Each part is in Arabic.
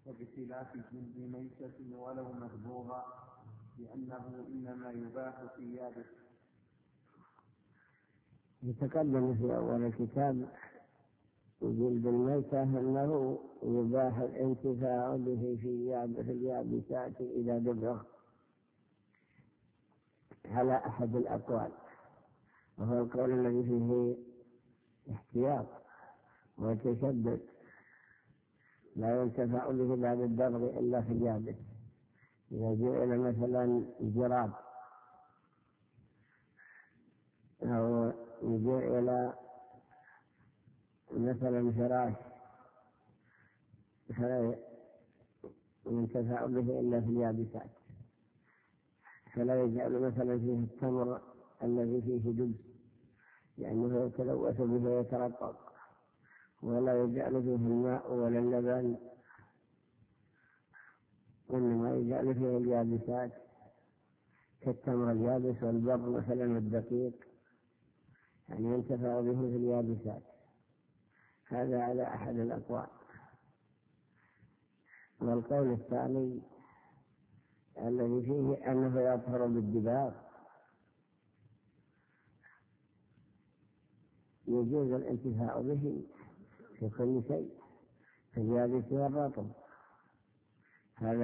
وبخلاف جلد ميتة ولو مذبوغا، لأنه إنما يباح في يابس. يتقدم في أول الكتاب جلد الميتة أنه يباح الانتفاع به في اليابسات إذا دبغ على أحد الأقوال، وهو القول الذي فيه احتياط وتشدد، لا ينتفع به بعد الدبغ إلا في اليابس. إذا جئنا مثلا جراب أو يجيء إلى مثلا فراش فلا ينتفع به إلا في اليابسات، فلا يجعل مثلا فيه التمر الذي فيه دبس لأنه يتلوث به ويترقق، ولا يجعل فيه الماء ولا اللبن، إنما يجعل فيه اليابسات كالتمر اليابس والبر مثلا الدقيق، يعني ينتفع به في اليابسات. هذا على أحد الأقوال. والقول الثاني الذي فيه أنه يطهر بالدباغ، يجوز الانتفاع به في كل شيء في اليابس والرطب. هذا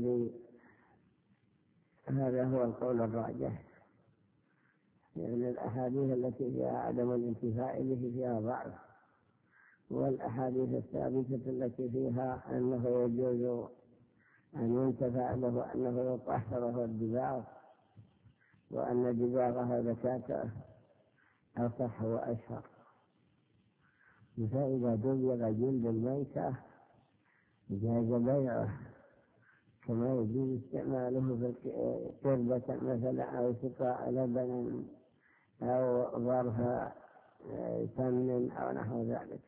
هو القول الراجح، لأن الأحاديث التي فيها عدم الانتفاع به فيها ضعف، والأحاديث الثابتة التي فيها أنه يجوز أن ينتفع له أنه يطهر الدباغ وأن دباغها زكاته أصح وأشهر. فإذا دبغ جلد الميتة جاز بيعه، كما يجوز استعماله في قربة مثلا أو سقاء لبن أو ظرف سمن أو نحو ذلك.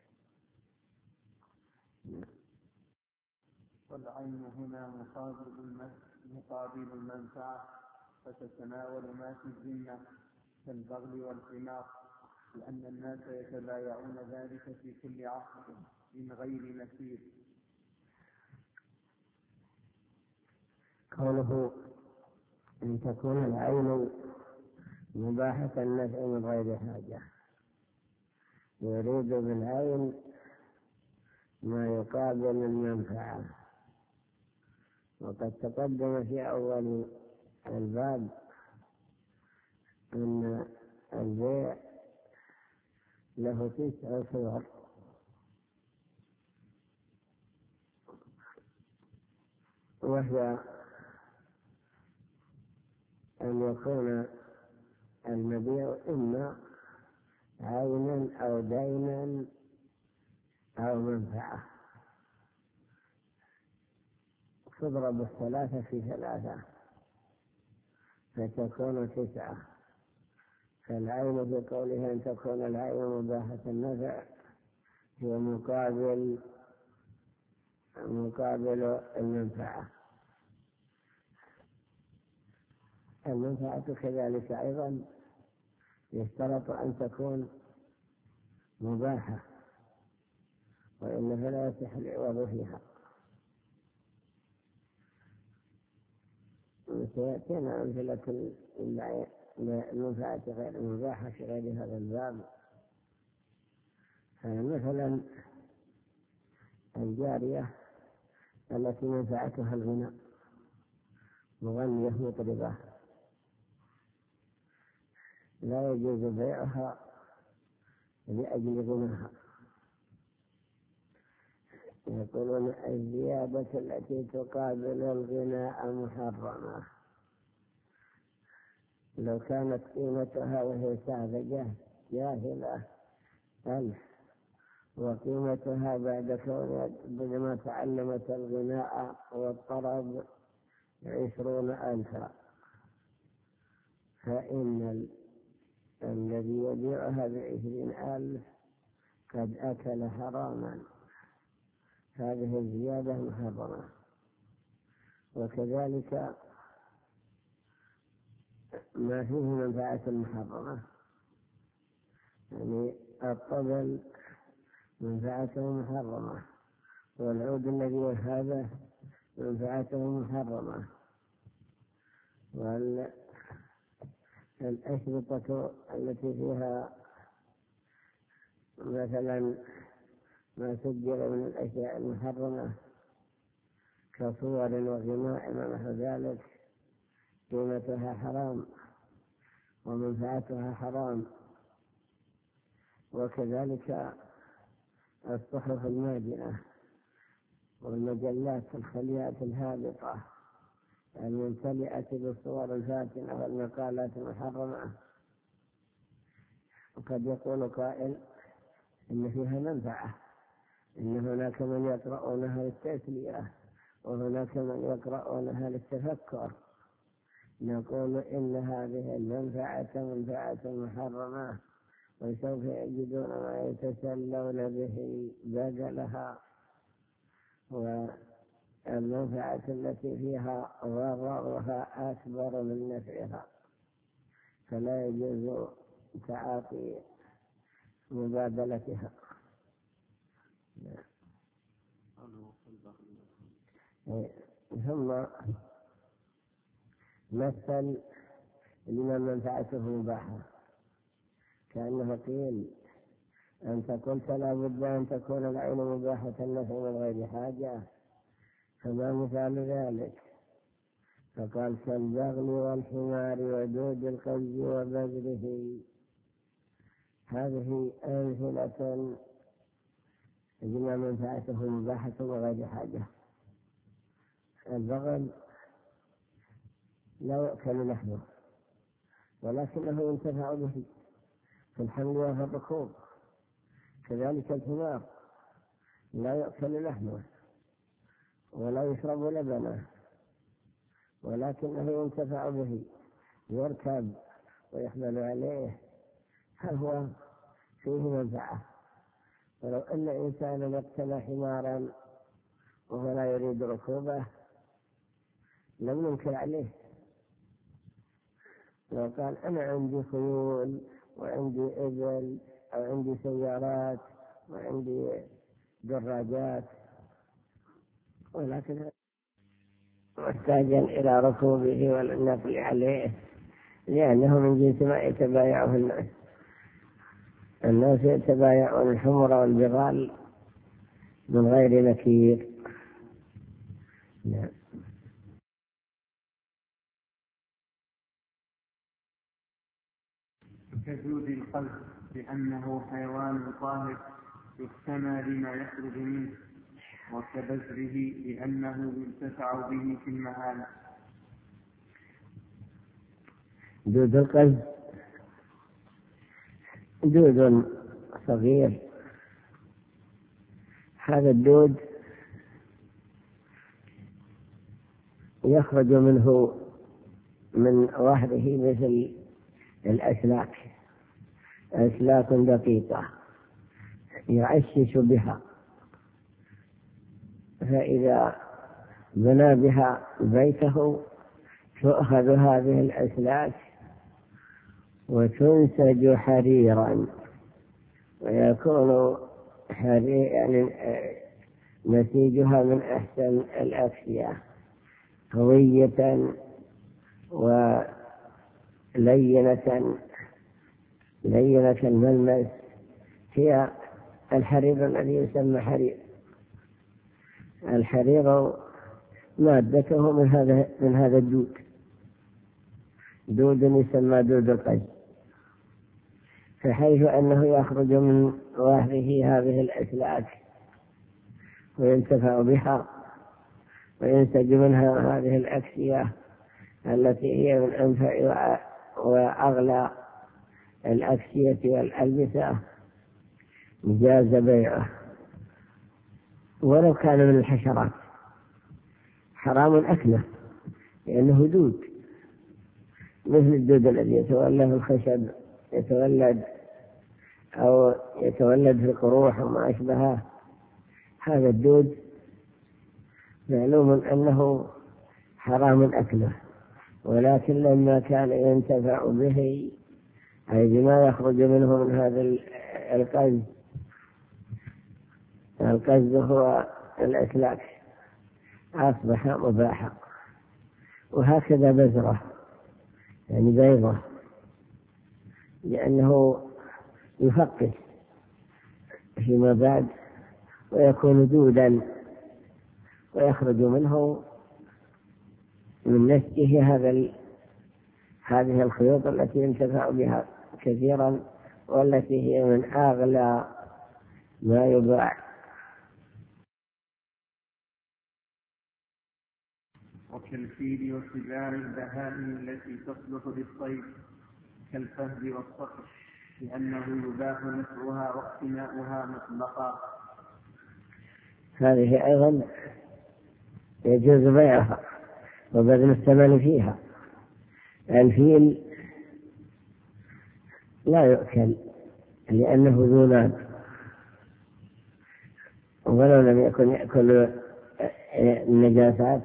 والعين هنا مقابل المنفعة، فتتناول ما في الذمة كالبغل والحمار، لأن الناس يتبايعون ذلك في كل عصر من غير نسير. قوله أن تكون العين مباحة النفع من غير حاجة، يريد بالعين ما يقابل المنفعة. وقد تقدم في أول الباب أن البيع له 9 صور، وهي أن يكون المبيع إما عينا أو دينا أو منفعة، تضرب 3 في 3 فتكون 9. فالعين في قولها أن تكون العين مباحة النفع هي مقابل المنفعة. المنفعة كذلك أيضا يشترط أن تكون مباحة، وإلا فلا يصح العوض فيها. وسيأتينا أمثلة المنفعة غير المباحة في غير هذا الباب. مثلا الجارية التي منفعتها الغناء، مغنية مطربة، لا يجوز بيعها لأجل غناها. يقولون الزيادة التي تقابل الغناء محرمة. لو كانت قيمتها وهي ساذجة جاهلة 1000، وقيمتها بعدما تعلمت الغناء والطرب 20,000، فإن الذي يبيعها 20,000 قد أكل حراما. هذه الزيادة محرمة. وكذلك ما فيه منفعة محرمة، يعني الطبل منفعته محرمة، والعود الذي هذا منفعته محرمة. والأشرطة التي فيها مثلا ما سجل من الأشياء المحرمة كصور وغناء ونحو ذلك قيمتها حرام ومنفعتها حرام. وكذلك الصحف الماجنة والمجلات الخليات الهابطة الممتلئة بالصور الفاتنة والمقالات المحرمة. وقد يقول قائل إن فيها منفعة، إن هناك من يقرؤونها للتسلية وهناك من يقرؤونها للتفكر. نقول إن هذه المنفعة منفعة محرمة، وسوف يجدون ما يتسلون به بدلها. والمنفعة التي فيها ضررها أكبر من نفعها، فلا يجوز تعاطي مبادلتها. ثم مثل لمن منفعته مباحة، كأنه قيل أنت قلت لا بد أن تكون العين مباحة النفع من غير حاجة، فما مثال ذلك؟ فقال كالبغل والحمار ودود القز وبذره. هذه أمثلة لما منفعته مباحة من غير حاجة. البغل لا يؤكل لحمه ولكنه ينتفع به في الحمل وفي الركوب. كذلك الحمار لا يؤكل لحمه ولا يشرب لبنه، ولكنه ينتفع به، يركب ويحمل عليه، فهو فيه منفعة. ولو أن إنسانا اقتنى حمارا وهو لا يريد ركوبه لم ينكر عليه. لو قال أنا عندي خيول وعندي إبل أو عندي سيارات وعندي دراجات، ولكن محتاجا إلى ركوبه والنقل عليه، لأنه من جنس ما يتبايعه الناس. الناس يتبايعون الحمر والبغال من غير نكير. نعم. كجود القلب لأنه حيوان طاهر يحتمى لما يخرج منه، وكبزره لأنه ينتفع به في المهالة. دود القلب دود صغير. هذا الدود يخرج منه من ظهره مثل الأسلاك، أسلاك دقيقة يعشش بها، فإذا بنى بها بيته تؤخذ هذه الأسلاك وتنسج حريرا، ويكون يعني نسيجها من أحسن الأكسية، هوية ولينة الملمس. هي الحرير الذي يسمى حرير. الحرير مادته من هذا الدود، دود يسمى دود القز، فحيث أنه يخرج من ظهره هذه الأسلاك وينتفع بها وينسج منها هذه الأكسية التي هي من أنفع وأغلى الأكسية والألبسة، جاز بيعه. ولو كان من الحشرات حرام أكله، لأنه دود مثل الدود الذي يتولد في الخشب، يتولد في القروح وما أشبهه. هذا الدود معلوم أنه حرام أكله، ولكن لما كان ينتفع به أي بما يخرج منه من هذا القز هو الإسلاك أصبح مباحا. وهكذا بذرة يعني بيضة، لأنه يفقس فيما بعد ويكون دودا ويخرج منه من نسجه هذه الخيوط التي ينتفع بها كثيرا، والتي هي من أغلى ما يباع. وكالفيل وسباع البهائم التي تصلح للصيد كالفهد والصقر، لأنه يباح نفعها واقتناؤها مطلقا. هذه أيضا يجوز بيعها وبذل الثمن فيها. الفيل لا يؤكل لأنه ذو ناب، ولو لم يكن يأكل النجاسات،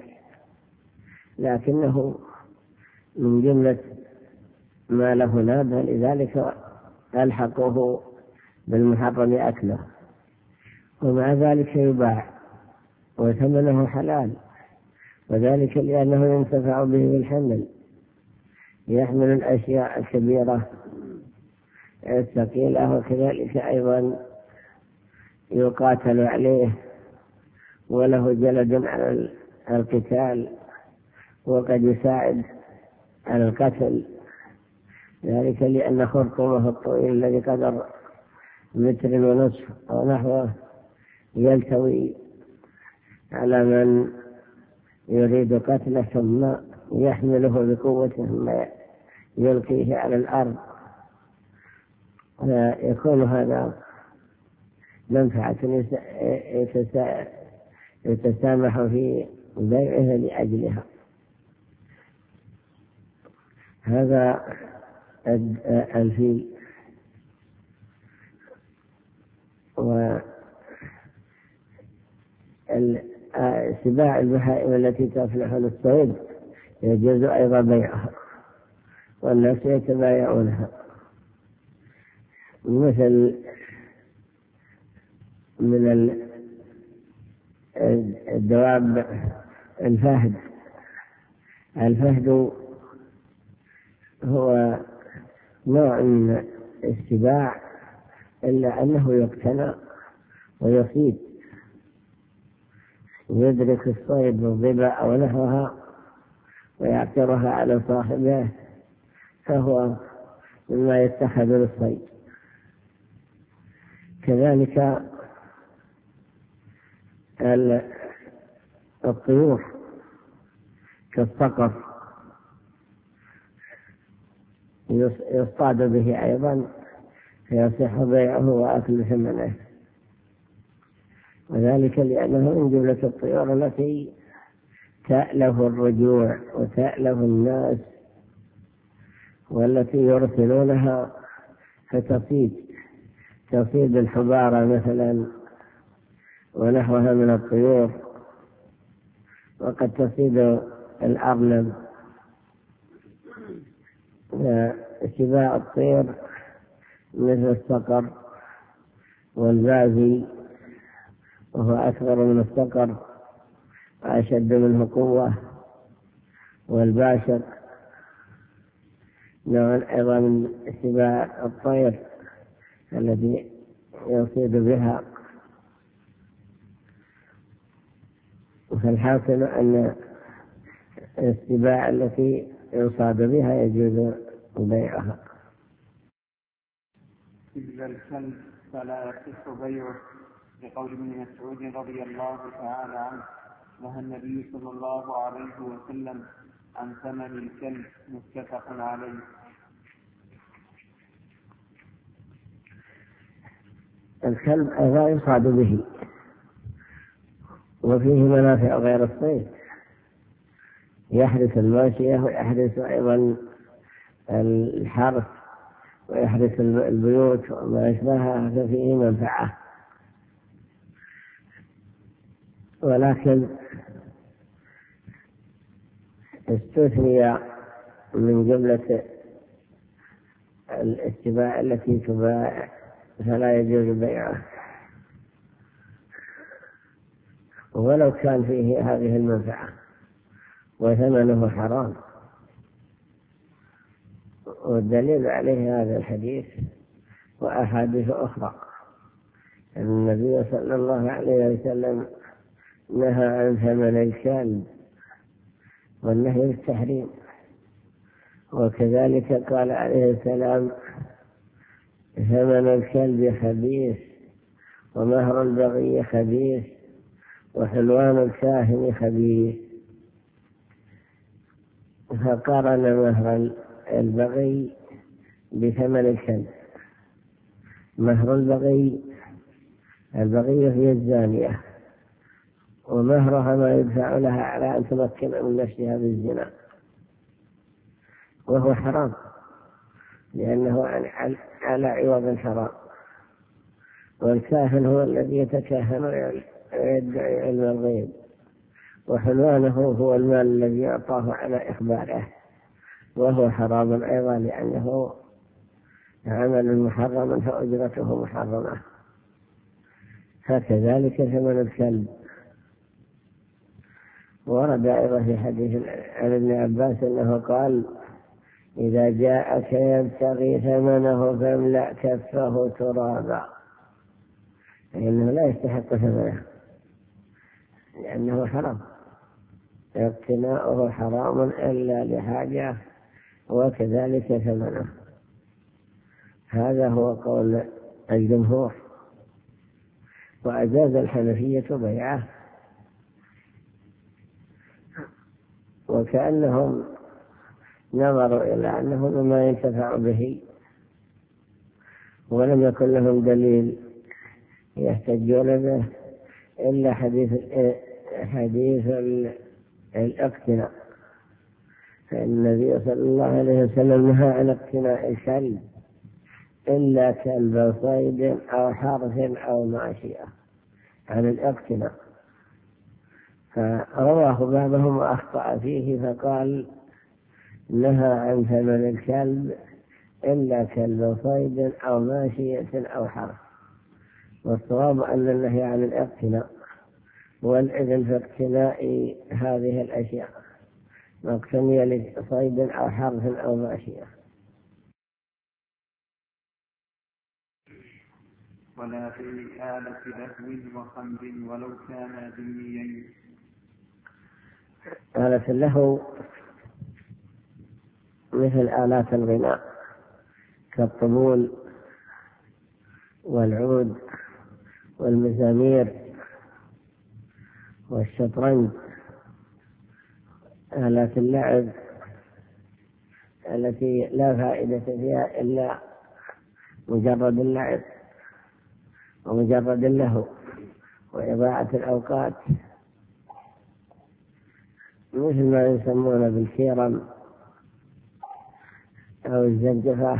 لكنه من جملة ما له ناب، لذلك ألحقه بالمحرم أكله، ومع ذلك يباع وثمنه حلال، وذلك لأنه ينتفع به بالحمل، يحمل الأشياء الكبيرة الثقيلة، وكذلك أيضا يقاتل عليه وله جلد على القتال، وقد يساعد على القتل، ذلك لأن خرطومه الطويل الذي قدر 1.5 متر أو نحوه يلتوي على من يريد قتله، ثم يحمله بقوته ثم يلقيه على الأرض، فيكون هذا منفعة يتسامح في بيعها لأجلها. هذا الفيل. وسباع البهائم التي تصلح للصيد يجوز أيضا بيعها، والناس يتبايعونها، مثل من الدواب الفهد هو نوع من السباع، إلا أنه يقتنى ويصيد، يدرك الصيد بالضبع أو نحوها ويعثرها على صاحبه، فهو مما يتخذ للصيد. كذلك الطيور كالصقر يصطاد به أيضا، فيصح بيعه وأكل ثمنه، وذلك لأنه من جملة الطيور التي تألف الرجوع وتألف الناس، والتي يرسلونها تصيد الحبارة مثلا ونحوها من الطيور، وقد تصيد الأرنب. سباع الطير مثل الصقر والبازي، وهو أكبر من الصقر وأشد منه قوة، والباشر نوع أيضا من سباع الطير الذي يصيد بها. فالحاصل أن السباع التي يصاد بها يجوز بيعها. إلا الكلب فلا يصح بيعه، لقول ابن مسعود رضي الله تعالى عنه: نهى النبي صلى الله عليه وسلم عن ثمن الكلب، متفق عليه. الكلب أيضا يصاد به، وفيه منافع غير الصيد، يحرس الماشية ويحرس أيضا الحرث ويحرس البيوت وما أشبهها، ففيه منفعة. ولكن استثني من جملة السباع التي تباع فلا يجوز بيعها، ولو كان فيه هذه المنفعة وثمنه حرام. والدليل عليه هذا الحديث وأحاديث أخرى أن النبي صلى الله عليه وسلم نهى عن ثمن الكلب، والنهي للتحريم. وكذلك قال عليه السلام: ثمن الكلب خبيث، ومهر البغي خبيث، وحلوان الكاهن خبيث. فقارن مهر البغي بثمن الكلب. مهر البغي هي الزانية، ومهرها ما يدفع لها على أن تمكن من نفسها بالزنا، وهو حرام لأنه على عوض حرام. والكاهن هو الذي يتكهن ويدعي علم الغيب، وحلوانه هو المال الذي يعطاه على إخباره، وهو حرام أيضا لأنه عمل محرم فأجرته محرمة. فكذلك ثمن الكلب. ورد أيضا في حديث عن ابن عباس أنه قال: إذا جاءك يبتغي ثمنه فاملأ كفه ترابا، لأنه لا يستحق ثمنه لأنه حرام، اقتناؤه حرام إلا لحاجة، وكذلك ثمنه. هذا هو قول الجمهور. وأجاز الحنفية بيعه، وكأنهم نظروا إلى أنه مما ينتفع به، ولم يكن لهم دليل يحتجون به إلا حديث الاقتناء. فإن النبي صلى الله عليه وسلم نهى عن اقتناء الكلب إلا كلب صيد أو حرث أو ماشية، عن الاقتناء. فرواه بعضهم وأخطأ فيه فقال: نهى عن ثمن الكلب إلا كلب صيد أو ماشية أو حرث. والصواب أن النهي عن الاقتناء، والإذن في اقتناء هذه الأشياء ما اقتني لصيد أو حرث أو ماشية. ولا في آلة لهو وخمر ولو كان ذميين. آلة اللهو مثل آلات الغناء كالطبول والعود والمزامير والشطرنج. آلات اللعب التي لا فائدة فيها إلا مجرد اللعب ومجرد اللهو وإضاعة الأوقات، مثل ما يسمون بالكيرم أو الزنجفة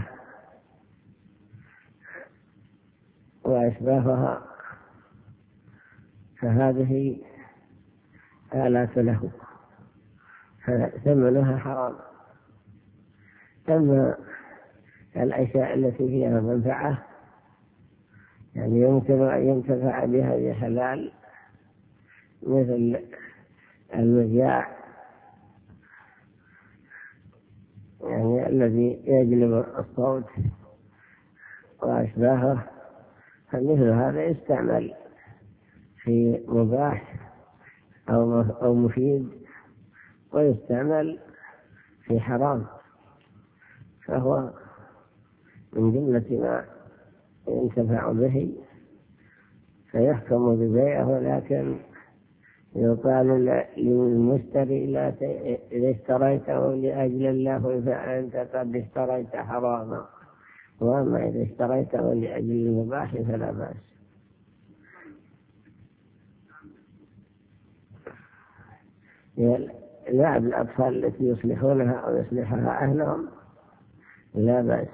وأشباهها. فهذه آلات له فثمنها حرام. أما الأشياء التي فيها منفعة يعني يمكن أن ينتفع بها بحلال، مثل المذياع يعني الذي يجلب الصوت وأشباهه، فمثل هذا يستعمل في مباح أو مفيد، ويستعمل في حرام، فهو من جملة ما ينتفع به فيحكم ببيعه. ولكن يقال للمشتري: إذا اشتريته لأجل الله فأنت قد اشتريت حراما، وأما إذا اشتريته لأجل المباح فلا بأس. لعب الأطفال التي يصلحونها أو يصلحها أهلهم لا بأس.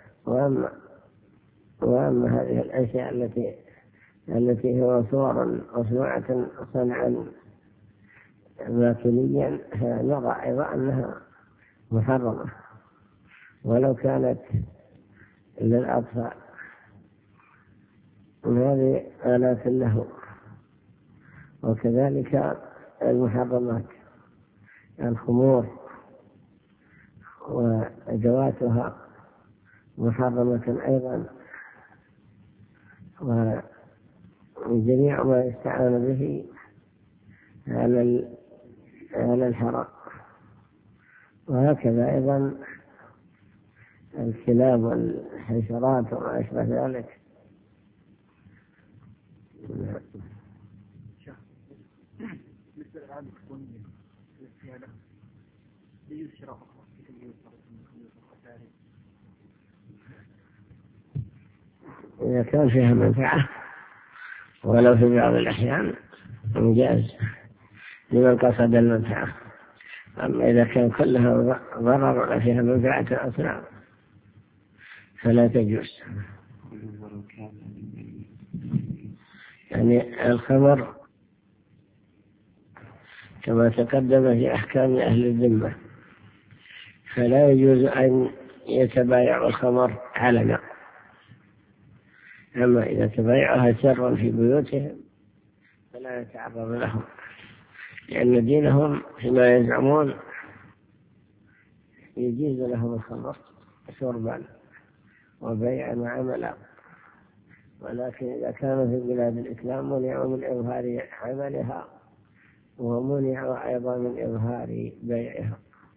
وأما هذه الأشياء التي هو صور مصنوعة صنعا ماكينيا نرى أيضا أنها محرمة ولو كانت للأطفال. هذه آلات اللهو. وكذلك المحرمات الخمور وأدواتها محرمة أيضا، وجميع ما يستعان به على الحرام. وهكذا أيضا الكلاب والحشرات وما أشبه ذلك. إذا كان فيها منفعة ولو في بعض الأحيان جائز لمن قصد المنفعة، أما إذا كان كلها ضرر ولا فيها منفعة أصلا فلا تجوز. يعني الخمر كما تقدم في أحكام أهل الذمة فلا يجوز أن يتبايع الخمر علنا، أما إذا تبايعها سرا في بيوتهم فلا يتعرض لهم، لأن دينهم فيما يزعمون يجيز لهم الخمر شربا وبيعا وعملا، ولكن إذا كانوا في بلاد الإسلام منعوا من إظهار عملها ومنعوا أيضا من إظهار بيعها.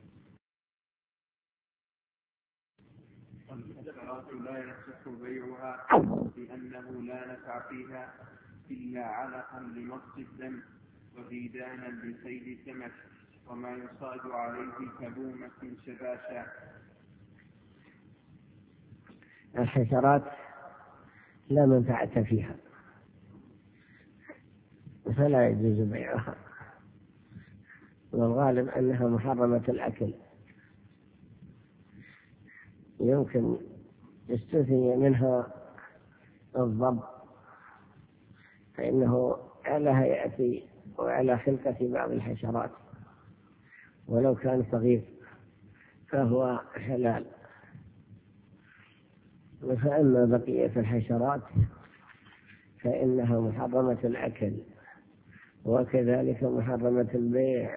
لا يصح بيعها لأنه لا نفع فيها إلا علقا لمص الدم وغيدانا لصيد سمك وما يصاد عليه كبومة شباشا. الحشرات لا منفعة فيها فلا يجوز بيعها، والغالب أنها محرمة الأكل. يمكن يستثني منها الضب، فإنه على هيئة وعلى خلقة بعض الحشرات ولو كان صغير فهو حلال. فأما بقية الحشرات فإنها محرمة الأكل وكذلك محرمة البيع.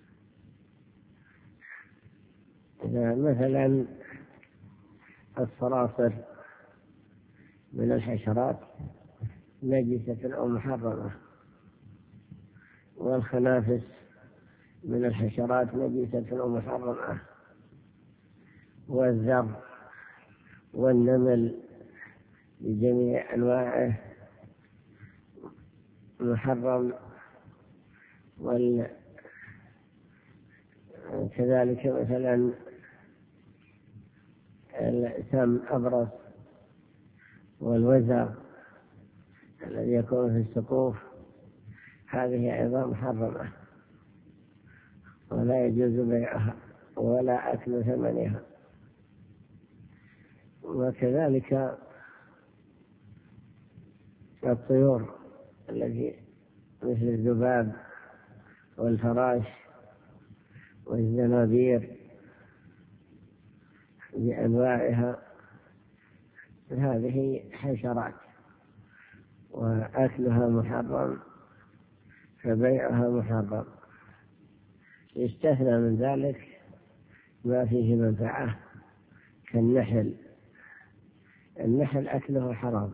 مثلا الصراصر من الحشرات نجسة أو محرمة، والخنافس من الحشرات نجسة أو محرمة، والذر والنمل بجميع أنواعه محرم، وكذلك مثلا السم أبرص والوزر الذي يكون في السقوف، هذه أيضا محرمة ولا يجوز بيعها ولا أكل ثمنها. وكذلك الطيور التي مثل الذباب والفراش والزنابير بأنواعها، هذه حشرات وأكلها محرم فبيعها محرم. يستثنى من ذلك ما فيه منفعة كالنحل. النحل أكله حرام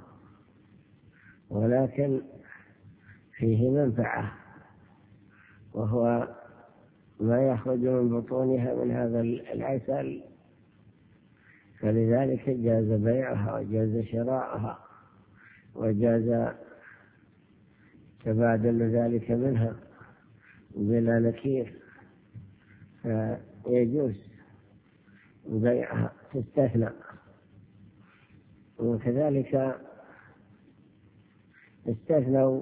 ولكن فيه منفعة، وهو ما يخرج من بطونها من هذا العسل، فلذلك جاز بيعها وجاز شراءها وجاز تبادل ذلك منها بلا نكير، فيجوز بيعها تستثنى. وكذلك استثنوا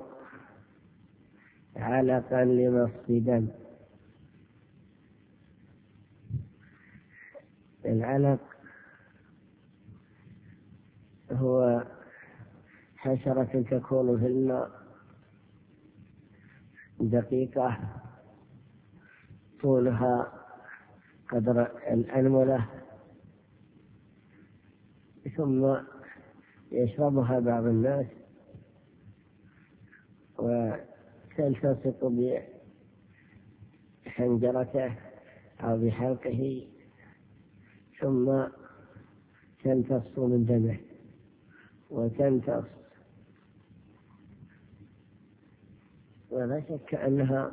علقا لمص دم. العلق هو حشرة تكون في الماء دقيقة طولها قدر الأنملة، ثم يشربها بعض الناس، وكذلك تلتصق بحنجرته أو بحلقه ثم تمتص من دمه وتمتص، ولا شك أنها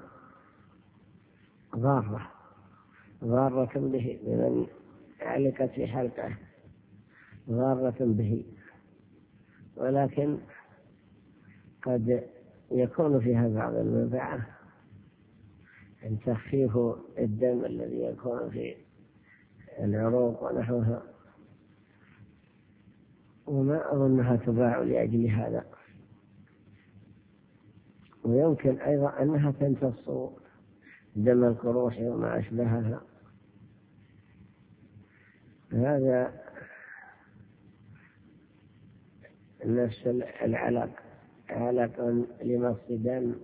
ضارة به، لمن علقت في حلقه ضارة به، ولكن قد يكون فيها بعض المنفعة، أن تخفيف الدم الذي يكون في العروق ونحوها، وما أظنها تباع لأجل هذا. ويمكن أيضا أنها تمتص دم القروح وما أشبهها. هذا نفس العلق، علق لمص دم.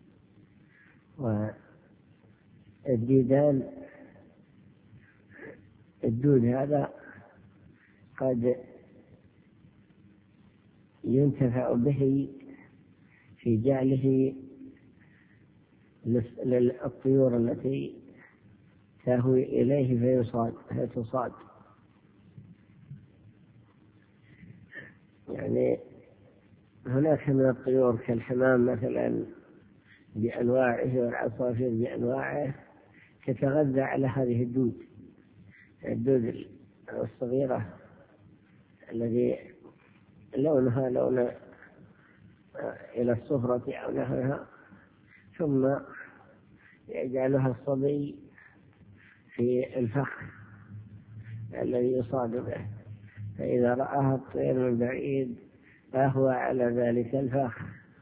والديدان، الدود هذا قد ينتفع به في جعله للطيور التي تهوي إليه فتصاد. يعني هناك من الطيور كالحمام مثلا بأنواعه والعصافير بأنواعه تتغذى على هذه الدود الصغيرة الذي لونها لون إلى الصفرة أو نحوها، ثم يجعلها الصبي في الفخ الذي يصاد به، فإذا رآها الطير من بعيد أهوى على ذلك الفخ،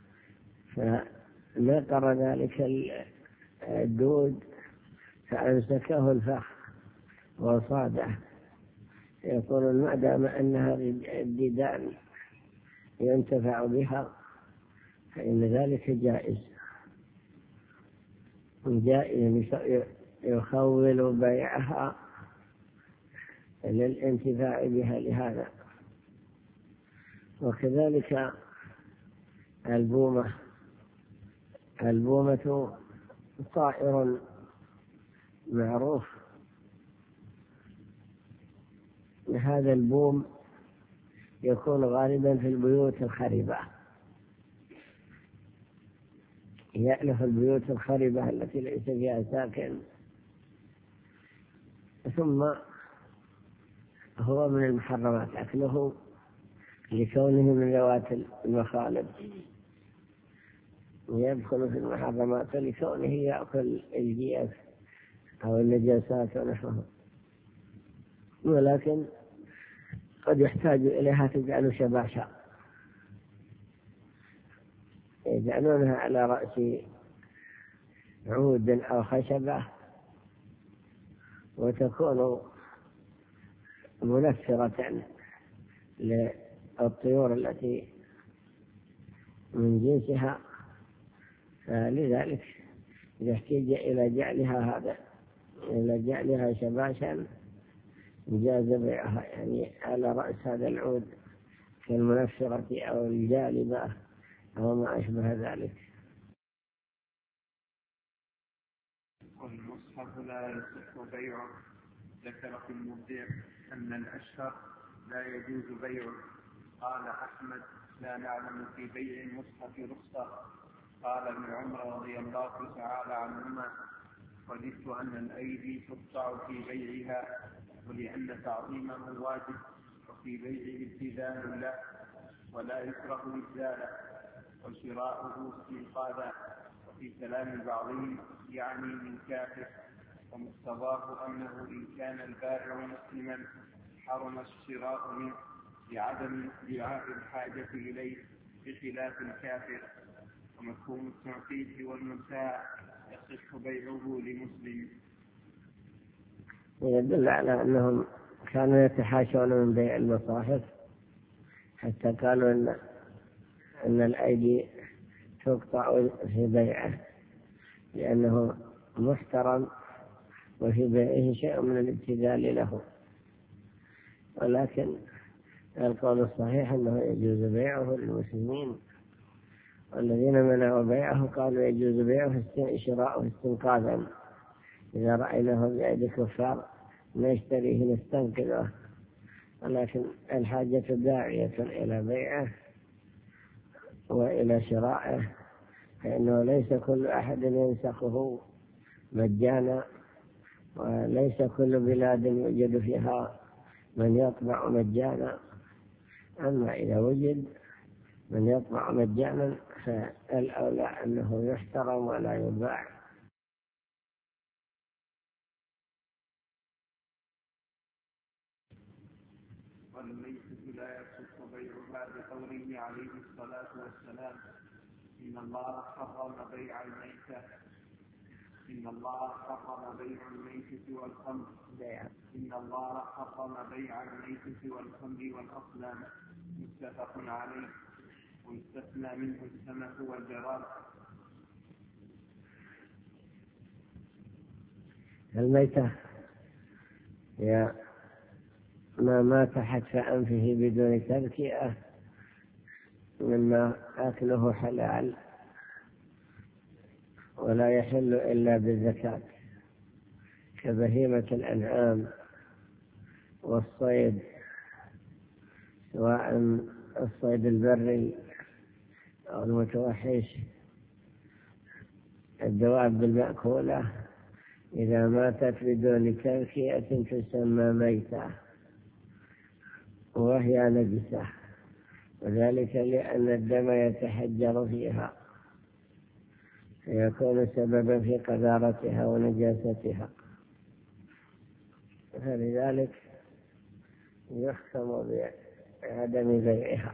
فنقر ذلك الدود فأمسكه الفخ وصاده. يقول ما دام أن هذه الديدان ينتفع بها فإن ذلك جائز يخول بيعها للانتفاع بها لهذا. وكذلك البومة طائر معروف. هذا البوم يكون غالبا في البيوت الخربة، يألف البيوت الخربة التي ليس فيها ساكن، ثم هو من المحرمات أكله لكونه من ذوات المخالب، ويدخل في المحرمات لكونه يأكل الجيف أو النجاسات ونحوها، ولكن قد يحتاج إليها تجعل شباشا، يجعلونها على رأس عود أو خشبة وتكون منفرة للطيور التي من جنسها، فلذلك يحتاج إلى جعلها شباشا جاز بيعها، يعني على رأس هذا العود كالمنفرة أو الجالبة أو ما أشبه ذلك. والمصحف لا يصح بيعه. ذكر في المبدع أن الأشهر لا يجوز بيعه. قال أحمد لا نعلم في بيع المصحف رخصة. قال ابن عمر رضي الله تعالى عنهما وددت أن الأيدي تقطع في بيعها، ولأن تعظيمه واجب، وفي بيعه ابتذال له ولا يكره إبداله، وشراؤه استنقاذا. وفي كلام بعضهم يعني من كافر، ومقتضاه أنه إن كان البائع مسلما حرم الشراء منه لعدم الحاجة إليه بخلاف الكافر. ومفهوم التعقيد والمتاع يصح بيعه لمسلم. يدل على أنهم كانوا يتحاشون من بيع المصاحف، حتى قالوا أن الأيدي تقطع في بيعه لأنه محترم، وفي بيعه شيء من الابتذال له. ولكن القول الصحيح أنه يجوز بيعه للمسلمين، الذين منعوا بيعه قالوا يجوز بيعه شراءه استنقاذا، إذا رأيناه بأيدي كفار نشتريه نستنقذه، ولكن الحاجة داعية إلى بيعه وإلى شرائه، فإنه ليس كل أحد ينسخه مجانا، وليس كل بلاد يوجد فيها من يطبع مجانا. أما إذا وجد من يطبع مجانا فالأولى أنه يحترم ولا يباع. والميتة لا يصح بيعها بقوله عليه الصلاة والسلام: إن الله حرم بيع الميتة، إن الله حرم بيع الميتة والخمر، إن الله حرم بيع الميتة والخمر والأصنام. متفق عليه. ويستثنى منه السمك والجراد. الميتة هي ما مات حتف أنفه بدون تذكئة، مما أكله حلال ولا يحل إلا بالزكاة، كبهيمة الأنعام والصيد، سواء الصيد البري أو المتوحش. الدواب المأكولة إذا ماتت بدون تذكية تسمى ميتة وهي نجسة، وذلك لأن الدم يتحجر فيها فيكون سببا في قذارتها ونجاستها، فلذلك يحكم بعدم بيعها،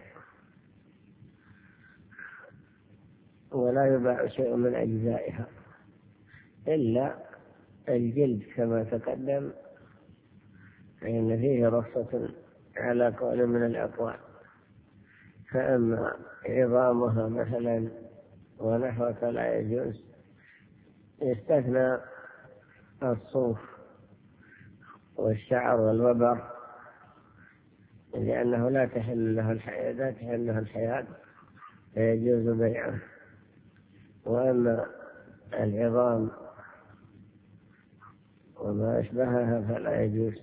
ولا يباع شيء من أجزائها إلا الجلد كما تقدم، فإن فيه رخصة على قول من الأقوال. فأما عظامها مثلا ونحو فلا يجوز. يستثنى الصوف والشعر والوبر، لأنه لا تحل له الحياة فيجوز بيعه. وأما العظام وما أشبهها فلا يجوز.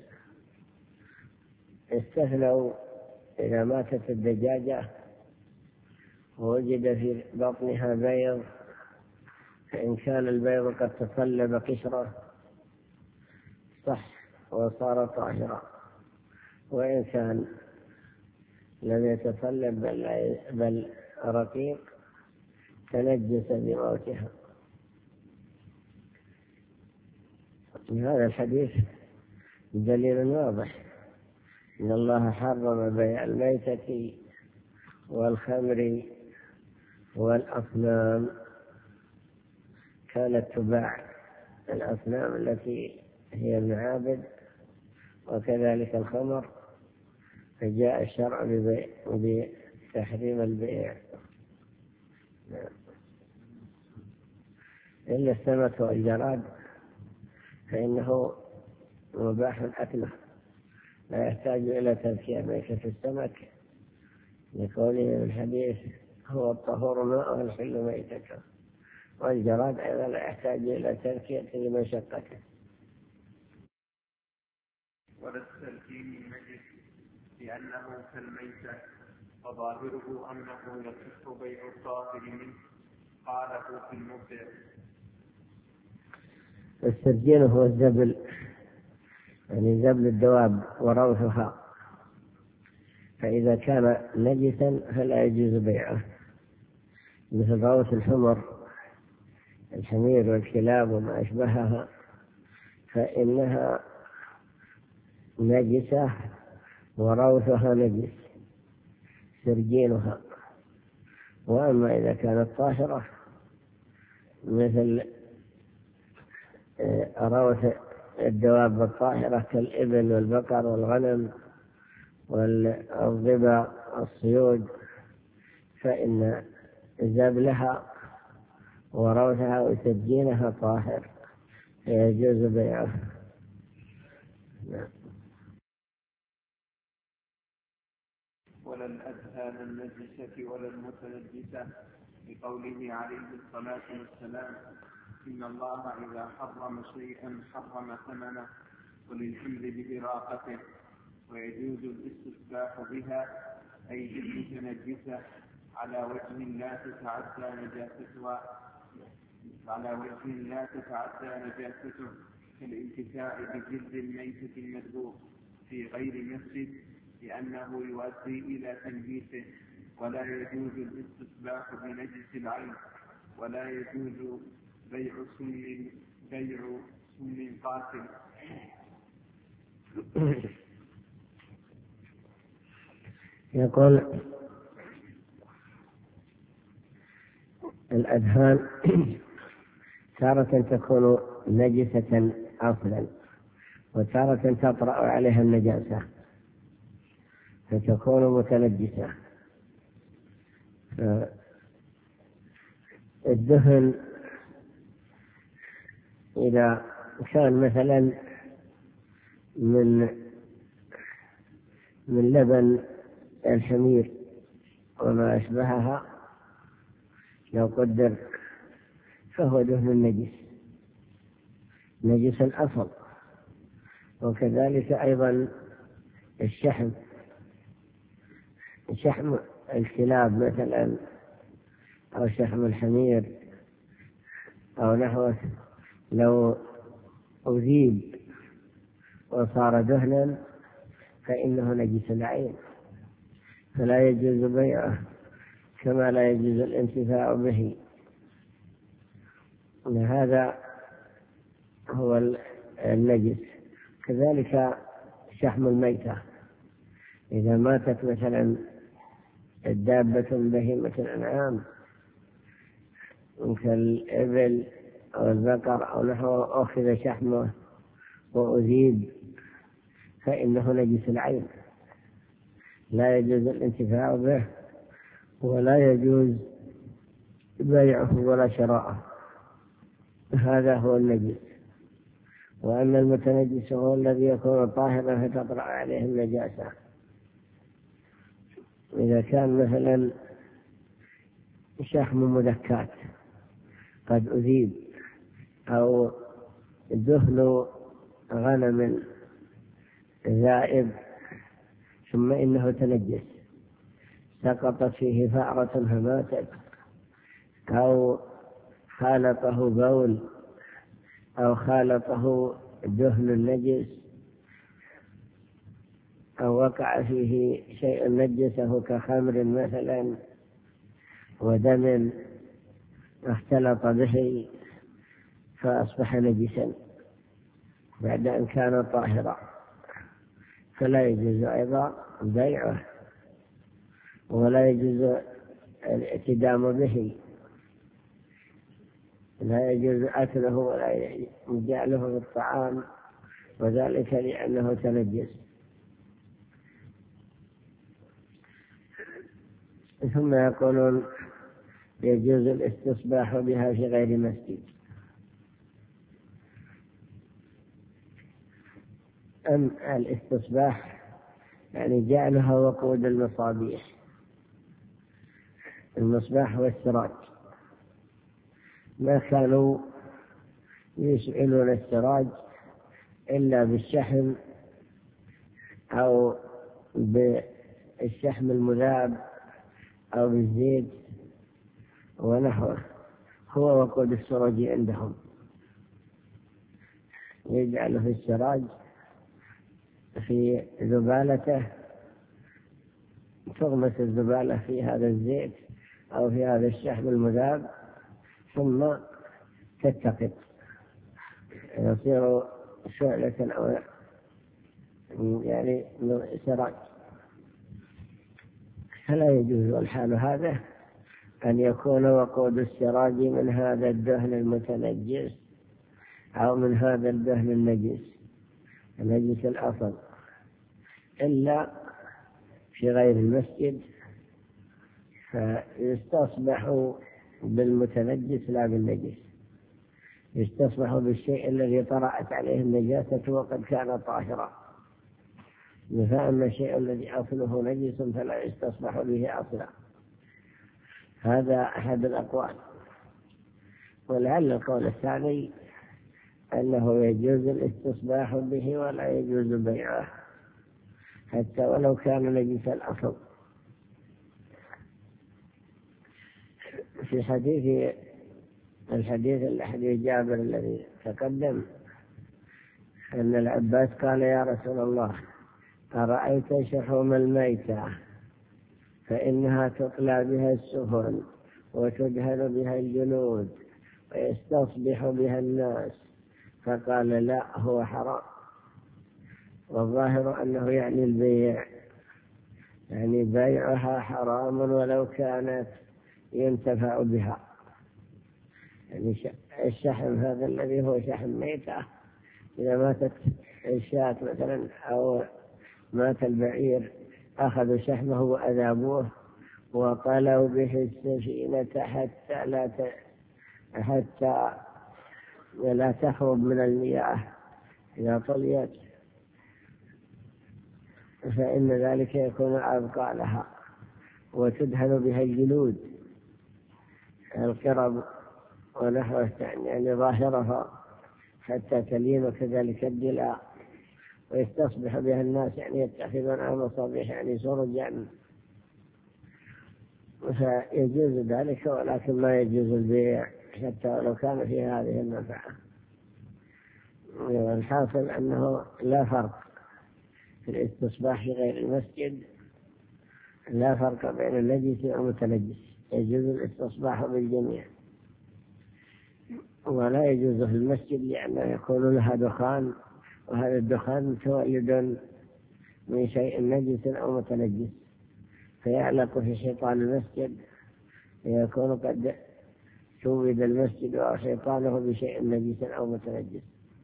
استثنوا إذا ماتت الدجاجة ووجد في بطنها بيض، فإن كان البيض قد تصلب قشرة صح وصار طاهرا، وإن كان لم يتصلب بل رقيق تنجس بموتها. هذا الحديث دليل واضح: إن الله حرم بيع الميتة والخمر والأصنام. كانت تباع الأصنام التي هي المعابد، وكذلك الخمر، فجاء الشرع بتحريم البيع. إلا السمك والجراد فإنه مباح أكله، لا يحتاج إلى تذكية. ميتة السمك لقوله الحديث: هو الطهور ماء الحل ميتته. والجراد أيضا لا يحتاج إلى تذكية لمشقته. ولا التلقين النجس لأنه كالميتة، فظاهره أنه يصح بيع الطاهر منه، قاله في المبدع. السرجين هو الزبل، يعني زبل الدواب وروثها، فإذا كان نجسا فلا يجوز بيعه، مثل روث الحمر الحمير والكلاب وما أشبهها، فإنها نجسة وروثها نجس سرجينها. وأما إذا كانت طاهرة مثل روث الدواب الطاهرة كالإبل والبقر والغنم والظبا الصيود، فإن زبلها وروثها وسجينها طاهر فيجوز بيعه. ولا الأذهان النجسة ولا المتنجسة بقوله عليه الصلاة والسلام: إن الله إذا حرم شيئا حرم ثمنه وللحمل بإراقته. ويجوز الاستسباح بها أي بالمتنجسة على وجه لا تتعدى نجاسته كالانتفاع بجلد الميتة المذبوح في غير مسجد لأنه يؤدي إلى تنجيسه. ولا يجوز الاستصباح بنجس العين. ولا يجوز بيع سم قاتل. يقول الأدهان تارة تكون نجسة أصلا وتارة تطرأ عليها النجاسة فتكون متنجسة. الدهن إذا كان مثلا من لبن الحمير وما أشبهها لو قدر فهو دهن نجس الأصل. وكذلك أيضا شحم الكلاب مثلا أو شحم الحمير أو نحوه لو أذيب وصار دهنا فإنه نجس العين فلا يجوز بيعه كما لا يجوز الانتفاع به. هذا هو النجس. كذلك شحم الميتة إذا ماتت مثلا الدابة بهيمة الأنعام كالإبل أو البقر أو نحوه أخذ شحمه وأذيب فإنه نجس العين لا يجوز الانتفاع به ولا يجوز بيعه ولا شراءه. هذا هو النجس. وأن المتنجس هو الذي يكون طاهرا فتطرأ عليه النجاسة. إذا كان مثلا شحم مذكات قد أذيب أو دهن غنم ذائب ثم إنه تنجس سقطت فيه فأرة فماتت أو خالطه بول أو خالطه دهن النجس أو وقع فيه شيء نجسه كخمر مثلا ودم اختلط به فأصبح نجسا بعد أن كان طاهرا فلا يجوز أيضا بيعه ولا يجوز الاعتدام به. لا يجوز أكله ولا جعله في الطعام وذلك لأنه تنجس. ثم يقولون يجوز الاستصباح بها في غير مسجد. أم الاستصباح يعني جعلها وقود المصابيح. المصباح والسراج ما كانوا يشعلون السراج إلا بالشحم أو بالشحم المذاب أو بالزيت ونحوه هو وقود السراج عندهم. يجعل في السراج في ذبالته تغمس الذبالة في هذا الزيت أو في هذا الشحم المذاب ثم تتقط يصير شعلة أو يعني سراج. فلا يجوز الحال هذا أن يكون وقود السراج من هذا الدهن المتنجس أو من هذا الدهن النجس الأصل إلا في غير المسجد فيستصبح بالمتنجس لا بالنجس. يستصبح بالشيء الذي طرأت عليه النجاسة وقد كان طاهرا. فأما الشيء الذي أصله نجس فلا يستصبح به أصلا. هذا أحد الأقوال. ولعل القول الثاني أنه يجوز الاستصباح به ولا يجوز بيعه حتى ولو كان نجس الأصل. في الحديث جابر الذي تقدم أن العباس قال: يا رسول الله، أرأيت شحوم الميتة فإنها تطلى بها السفن وتدهن بها الجلود ويستصبح بها الناس، فقال: لا، هو حرام. والظاهر أنه يعني البيع، يعني بيعها حرام ولو كانت ينتفع بها. يعني الشحم هذا الذي هو شحم ميتة، إذا ماتت الشاة مثلا أو مات البعير أخذوا شحمه وأذابوه وطلوا به السفينة حتى لا تخرج من المياه إذا طليت، فإن ذلك يكون أبقى لها. وتدهن بها الجلود، القرب ونحوه، يعني ظاهرها حتى تلين، كذلك الدلاء. ويستصبح بها الناس، يعني يتخذونها مصابيح، يعني سرجا. فيجوز ذلك، ولكن ما يجوز البيع حتى ولو كان في هذه المنفعة. والحاصل أنه لا فرق في الاستصباح في غير المسجد، لا فرق بين النجس والمتنجس، يجوز الاستصباح بالجميع. ولا يجوز في المسجد لأنه يكون لها دخان، وهذا الدخان متولد من شيء نجس أو متنجس، فيعلق في شيطان المسجد، يكون قد شوّد المسجد أو شيطانه بشيء نجس أو متنجس.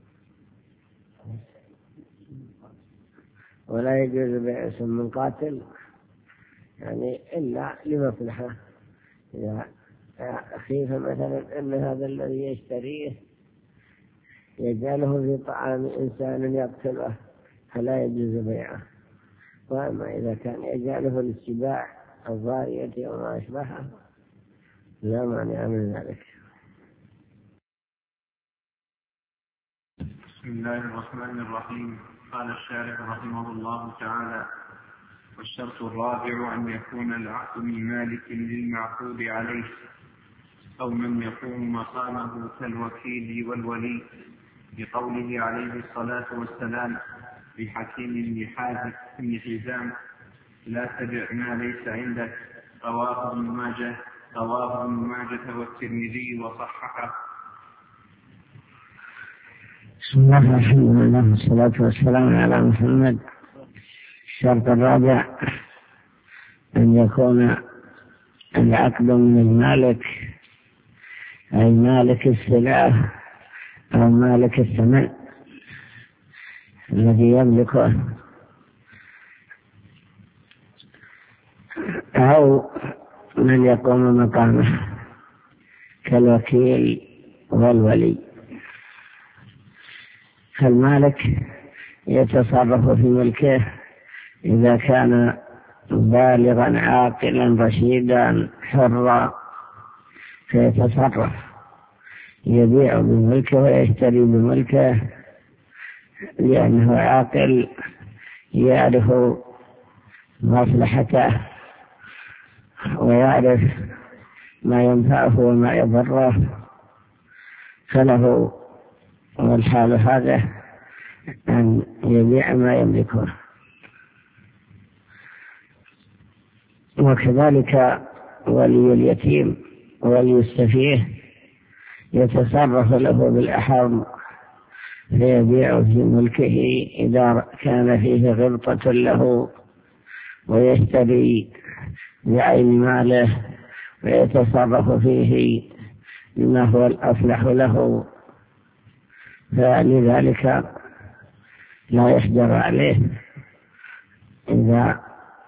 ولا يجوز بيع سم قاتل، يعني إلا لمصلحة، إذا خيف مثلا أن هذا الذي يشتريه يجعله في طعام إنسان يقتله فلا يجوز بيعه. وأما إذا كان يجعله للسباع الضارية وما أشبهها لا مانع من ذلك. بسم الله الرحمن الرحيم. قال الشارح رحمه الله تعالى: والشرط الرابع أن يكون العقد من مالك للمعقود عليه أو من يقوم مقامه كالوكيل والولي، بقوله عليه الصلاة والسلام لحكيم بن حزام: لا تبع ما ليس عندك. رواه ابن ماجه والترمذي وصححه. بسم الله الرحمن الرحيم، والصلاة والسلام على محمد. الشرط الرابع أن يكون العقد من المالك، أي مالك السلعة أو مالك الثمن الذي يملكه، أو من يقوم مقامه كالوكيل والولي. فالمالك يتصرف في ملكه إذا كان بالغا عاقلا رشيدا حرا، فيتصرف، يبيع بملكه ويشتري بملكه، لأنه عاقل يعرف مصلحته ويعرف ما ينفعه وما يضره، فله والحال هذا أن يبيع ما يملكه. وكذلك ولي اليتيم ولي السفيه يتصرف له بالأحرم، فيبيع في ملكه إذا كان فيه غبطة له، ويشتري بعين ماله ويتصرف فيه بما هو الأصلح له، فلذلك لا يحجر عليه إذا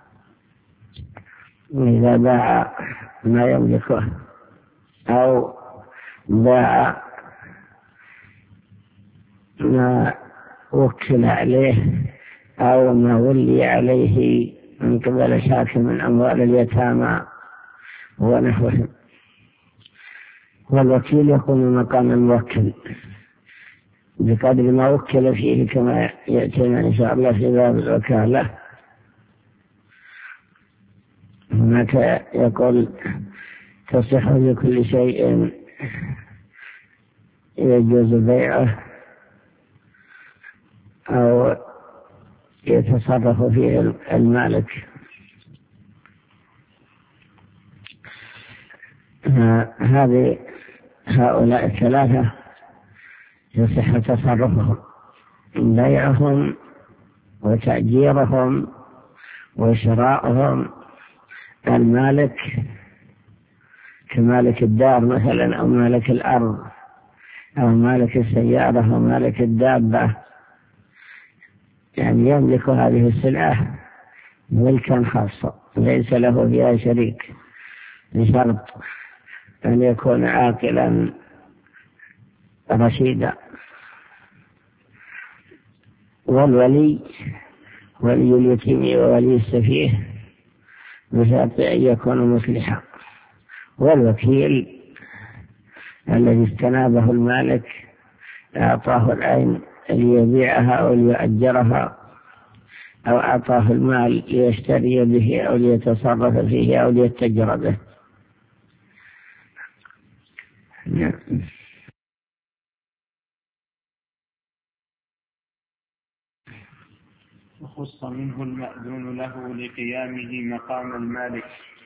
باع ما يملكه أو باع ما وكل عليه أو ما ولي عليه من قبل شاكم من أموال اليتامى ونحوهم. والوكيل يكون مقام الموكل بقدر ما وكل فيه، كما يأتينا إن شاء الله في باب الوكالة. هناك يقول تصح لكل شيء يجوز بيعه أو يتصرف فيه المالك. هؤلاء الثلاثة يصح تصرفهم، بيعهم وتأجيرهم وشراؤهم. المالك كمالك الدار مثلا، أو مالك الأرض، أو مالك السيارة، أو مالك الدابة، يعني يملك هذه السلعة ملكا خاصا ليس له فيها شريك، بشرط أن يكون عاقلا رشيدا. والولي ولي اليتيم وولي السفيه بشرط أن يكون مصلحا. والوكيل الذي استنابه المالك أعطاه العين ليبيعها أو ليؤجرها، أو أعطاه المال ليشتري به أو ليتصرف فيه أو ليتجر به. وخص منه المأذون له لقيامه مقام المالك.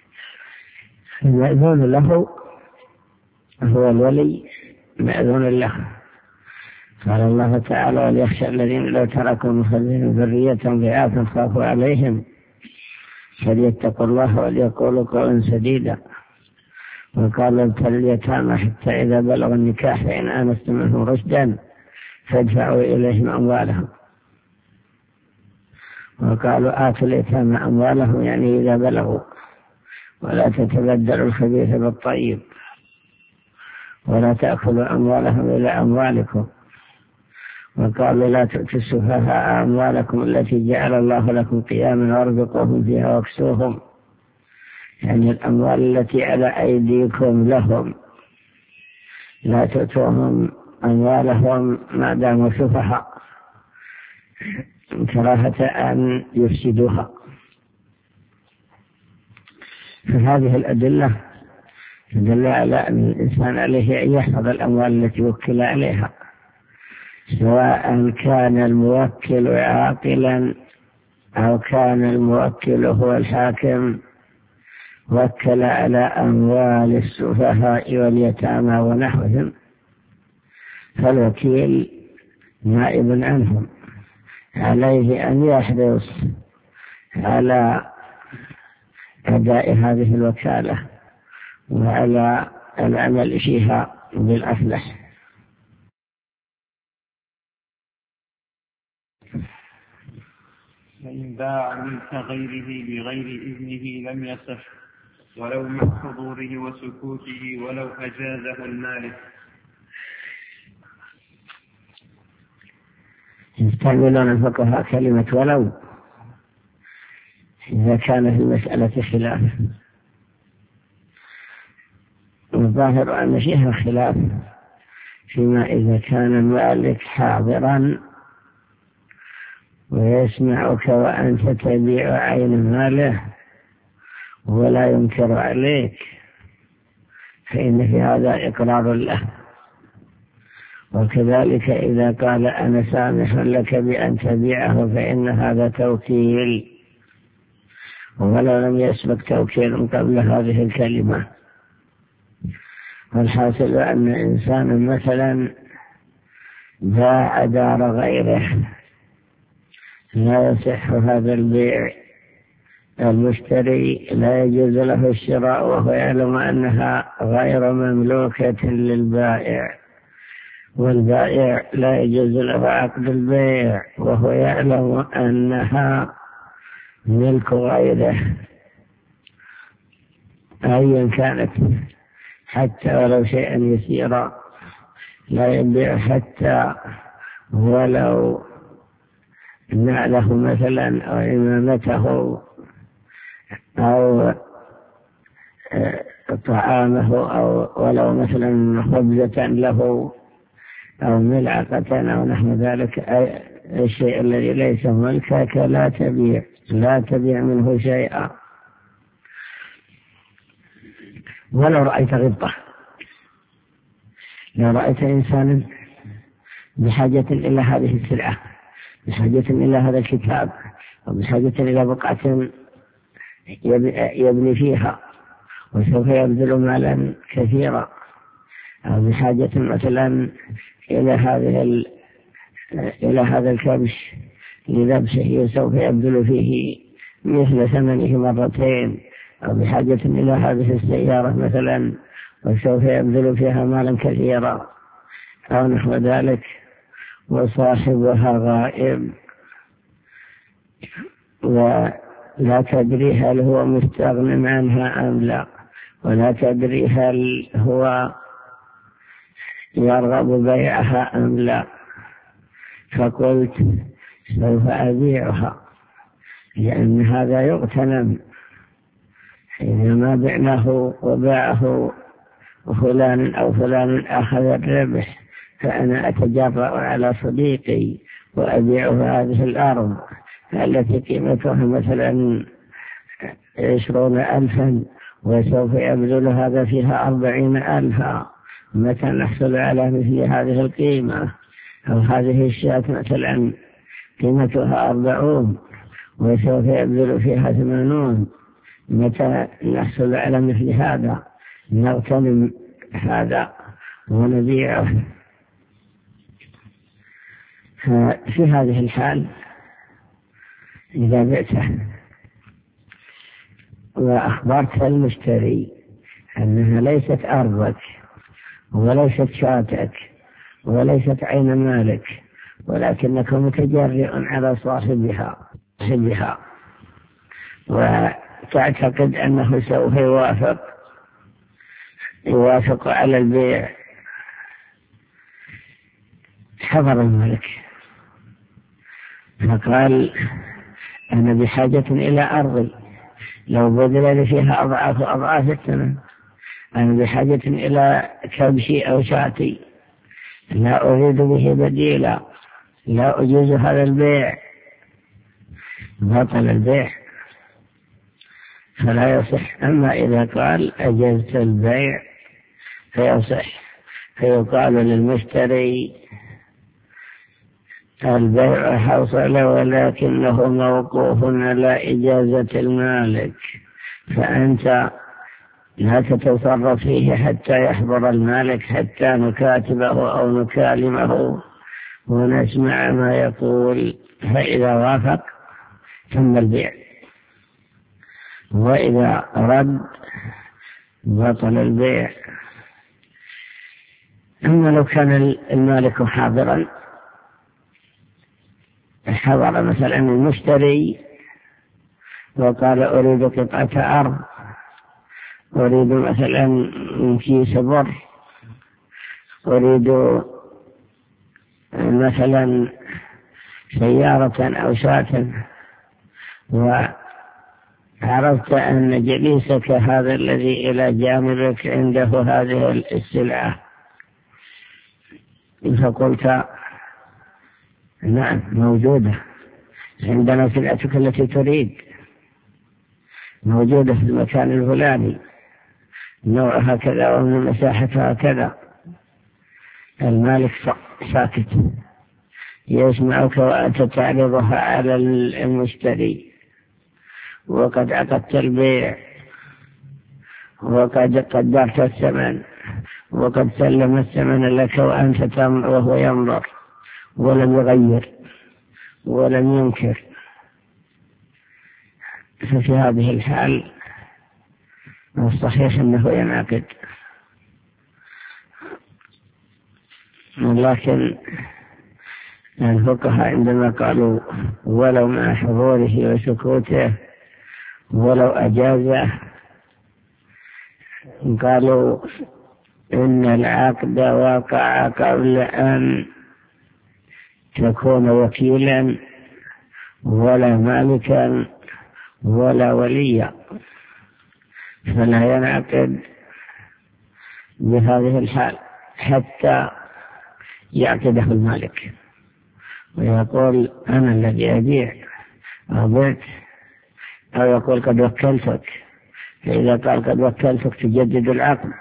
المأذون له هو الولي مأذون له. قال الله تعالى: وليخشى الذين لو تركوا من خلفهم ذرية ضعافا خافوا عليهم فليتقوا الله وليقولوا قولا سديدا. وقال: ابتلوا اليتامى حتى إذا بلغوا النكاح فإن آنستم منهم رشدا فادفعوا إليهم أموالهم. وقالوا: آتوا اليتامى أموالهم، يعني إذا بلغوا، ولا تتبدلوا الخبيث بالطيب، ولا تأكلوا أموالهم إلى أموالكم. وقالوا: لا تؤتوا السفهاء أموالكم التي جعل الله لكم قياما وارزقوهم فيها واكسوهم، يعني الأموال التي على أيديكم لهم، لا تؤتوهم أموالهم ما داموا سفهاء كراهة أن يفسدوها. فهذه الأدلة تدل على أن الإنسان عليه أن يحفظ الأموال التي وكل عليها، سواء كان الموكل عاقلا أو كان الموكل هو الحاكم وكل على أموال السفهاء واليتامى ونحوهم، فالوكيل نائب عنهم، عليه أن يحرص على أداء هذه الوكالة وعلى العمل فيها بالأفلح. فإن باع ملك غيره بغير إذنه لم يصح، ولو مع حضوره وسكوته، ولو أجازه المالك. يستعملون الفقهاء كلمة ولو إذا كان في المسألة خلاف، والظاهر أن فيها خلاف فيما إذا كان المالك حاضرا ويسمعك وأنت تبيع عين ماله ولا ينكر عليك، فإن في هذا إقرار له. وكذلك إذا قال: أنا سامح لك بأن تبيعه، فإن هذا توكيل، ولو لم يسبق توكيل قبل هذه الكلمة. والحاصل أن إنسانا مثلا باع دار غيره، لا يصح هذا البيع. المشتري لا يجوز له الشراء وهو يعلم أنها غير مملوكة للبائع، والبائع لا يجوز له عقد البيع وهو يعلم أنها ملك غيره أيا كانت، حتى ولو شيئا يسيرا لا يبيع، حتى ولو نعله مثلا أو إمامته أو طعامه أو ولو مثلا خبزة له أو ملعقة أو نحو ذلك، الشيء الذي ليس ملكك لا تبيع منه شيئا. ولو رأيت غبطة، لو رأيت إنسانا بحاجة إلى هذه السلعة، بحاجة إلى هذا الكتاب، أو بحاجة إلى بقعة يبني فيها وسوف يبذل مالا كثيرا، أو بحاجة مثلا إلى هذا الكبش لذبحه وسوف يبذل فيه مثل ثمنه مرتين، أو بحاجة إلى هذه السيارة مثلا وسوف يبذل فيها مالا كثيرا أو نحو ذلك، وصاحبها غائب ولا تدري هل هو مستغن عنها أم لا، ولا تدري هل هو يرغب بيعها أم لا، فقلت سوف أبيعها لأن هذا يغتنم، حينما بعناه وباعه فلان أو فلان أخذ الربح، فأنا أتجرأ على صديقي وأبيعه هذه الأرض التي قيمتها مثلا 20,000 وسوف يبذل هذا فيها 40,000، متى نحصل على مثل هذه القيمة؟ أو هذه الشاة مثلا قيمتها 40 وسوف يبذل فيها 80، متى نحصل على مثل هذا؟ نغتنم هذا ونبيعه. في هذه الحال إذا بعته وأخبرت المشتري أنها ليست أرضك وليست شاتك وليست عين مالك، ولكنك متجرئ على صاحبها وتعتقد أنه سوف يوافق على البيع، حضر الملك فقال أنا بحاجة إلى أرضي لو بذل لي فيها أضعاف الثمن، أنا بحاجة إلى كبشي أو شاتي، لا أريد به بديلا، لا أجوز هذا البيع، بطل البيع فلا يصح. أما إذا قال أجزت البيع فيصح، فيقال للمشتري البيع حصل ولكنه موقوف على إجازة المالك، فأنت لا تتصرف فيه حتى يحضر المالك، حتى نكاتبه أو نكالمه ونسمع ما يقول، فإذا وافق تم البيع، وإذا رد بطل البيع. أما لو كان المالك حاضرا، حضر مثلا المشتري وقال أريد قطعة أرض، أريد مثلا كيس بر، أريد مثلا سيارة أو شاة، وعرفت أن جليسك هذا الذي إلى جانبك عنده هذه السلعة، فقلت نعم موجودة عندنا سلعتك التي تريد، موجودة في المكان الفلاني، نوعها كذا ومن مساحتها كذا. المالك ساكت يسمعك وأنت تعرضها على المشتري، وقد عقدت البيع وقد قدرت الثمن وقد سلم الثمن لك وأنت وهو ينظر ولم يغير ولم ينكر، ففي هذه الحال الصحيح أنه ينعقد. لكن الفقهاء عندما قالوا ولو مع حضوره وسكوته ولو أجازه، قالوا إن العقد وقع قبل أن تكون وكيلا ولا مالكا ولا وليا، فلا ينعقد بهذه الحال حتى يعقده المالك ويقول أنا الذي أبيع أو بعت، أو يقول قد وكلتك. فإذا قال قد وكلتك تجدد العقد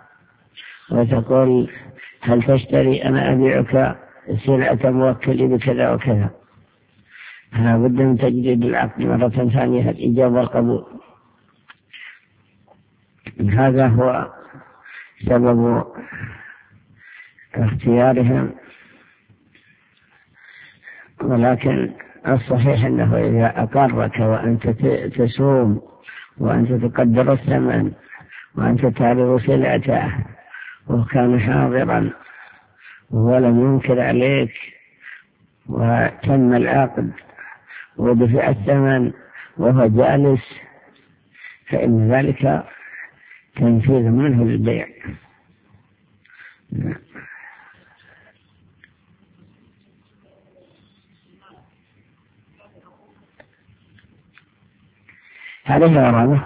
وتقول هل تشتري، أنا أبيعك سلعة موكلي بكذا وكذا. لا بد من تجديد العقد مرة ثانية، الإجابة والقبول. هذا هو سبب اختيارهم. ولكن الصحيح أنه إذا أقرك وأنت تسوم وأنت تقدر الثمن وأنت تعرض سلعته وكان حاضرا ولم ينكر عليك وتم العقد ودفع الثمن وهو جالس، فإن ذلك تنفيذ منه للبيع. هذه غرامة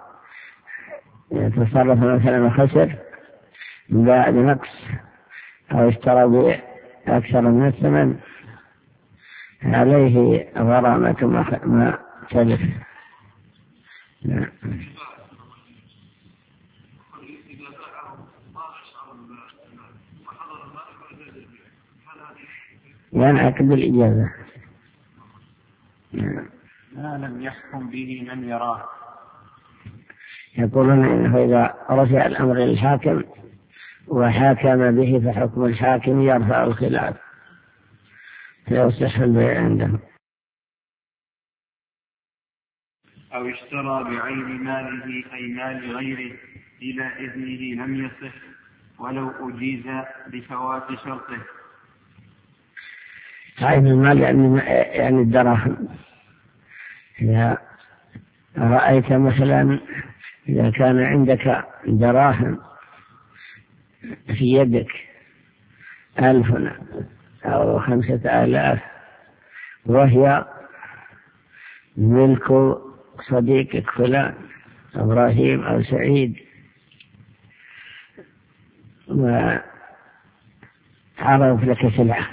يتصرف مثلا خسر بعد نقص أو اشترى بأكثر من الثمن، عليه غرامة ما تلف. ينعقد بالإجازة ما لم يحكم به من يراه. يقولون إنه إذا رفع الأمر للحاكم وحاكم به فحكم الحاكم يرفع الخلاف فيصح البيع عنده. أو اشترى بعين ماله أي مال غيره إلى إذنه لم يصح ولو أجيز بفوات شرطه. عين المال يعني الدراهم. إذا رأيت مثلا إذا كان عندك دراهم في يدك 1000 أو 5000 وهي ملك صديقك فلان إبراهيم أو سعيد، وعرض لك سلعة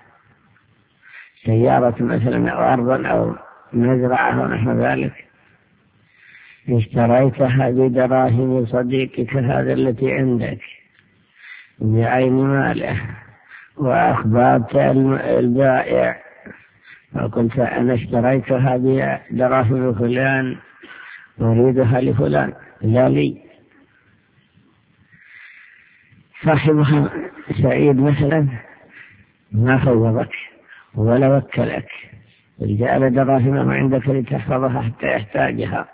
سيارة مثلا أو أرضا أو مزرعة ونحو ذلك، اشتريتها بدراهم صديقك هذا التي عندك بعين ماله وأخبرت البائع وقلت أنا اشتريتها بدراهم فلان أريدها لفلان لا لي. صاحبها سعيد مثلا ما فوضك ولا وكلك، جعل دراهم عندك لتحفظها حتى يحتاجها،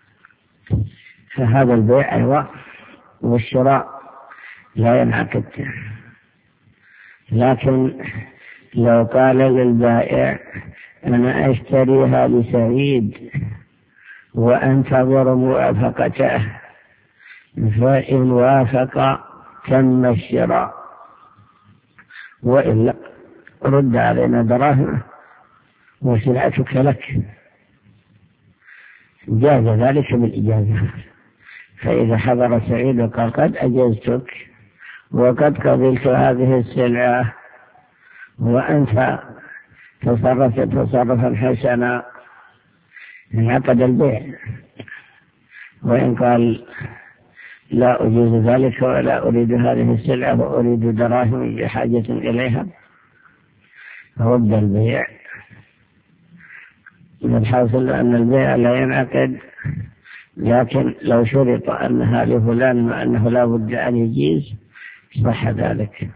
فهذا البيع أيضا والشراء لا ينعقد. لكن لو قال للبائع أنا أشتريها لسعيد وأنتظر موافقته، فإن وافق تم الشراء، وإلا رد علينا دراهم وسلعتك لك، جاز ذلك بالإجازة. فإذا حضر سعيد وقال قد أجزتك وقد قبلت هذه السلعة وأنت تصرفت تصرفا حسنا، انعقد البيع. وإن قال لا أجيز ذلك ولا أريد هذه السلعة وأريد دراهم بحاجة إليها، رد البيع. الحاصل أن البيع لا ينعقد، لكن لو شرط أنها لفلان وأنه لا بد أن يجيز صح ذلك.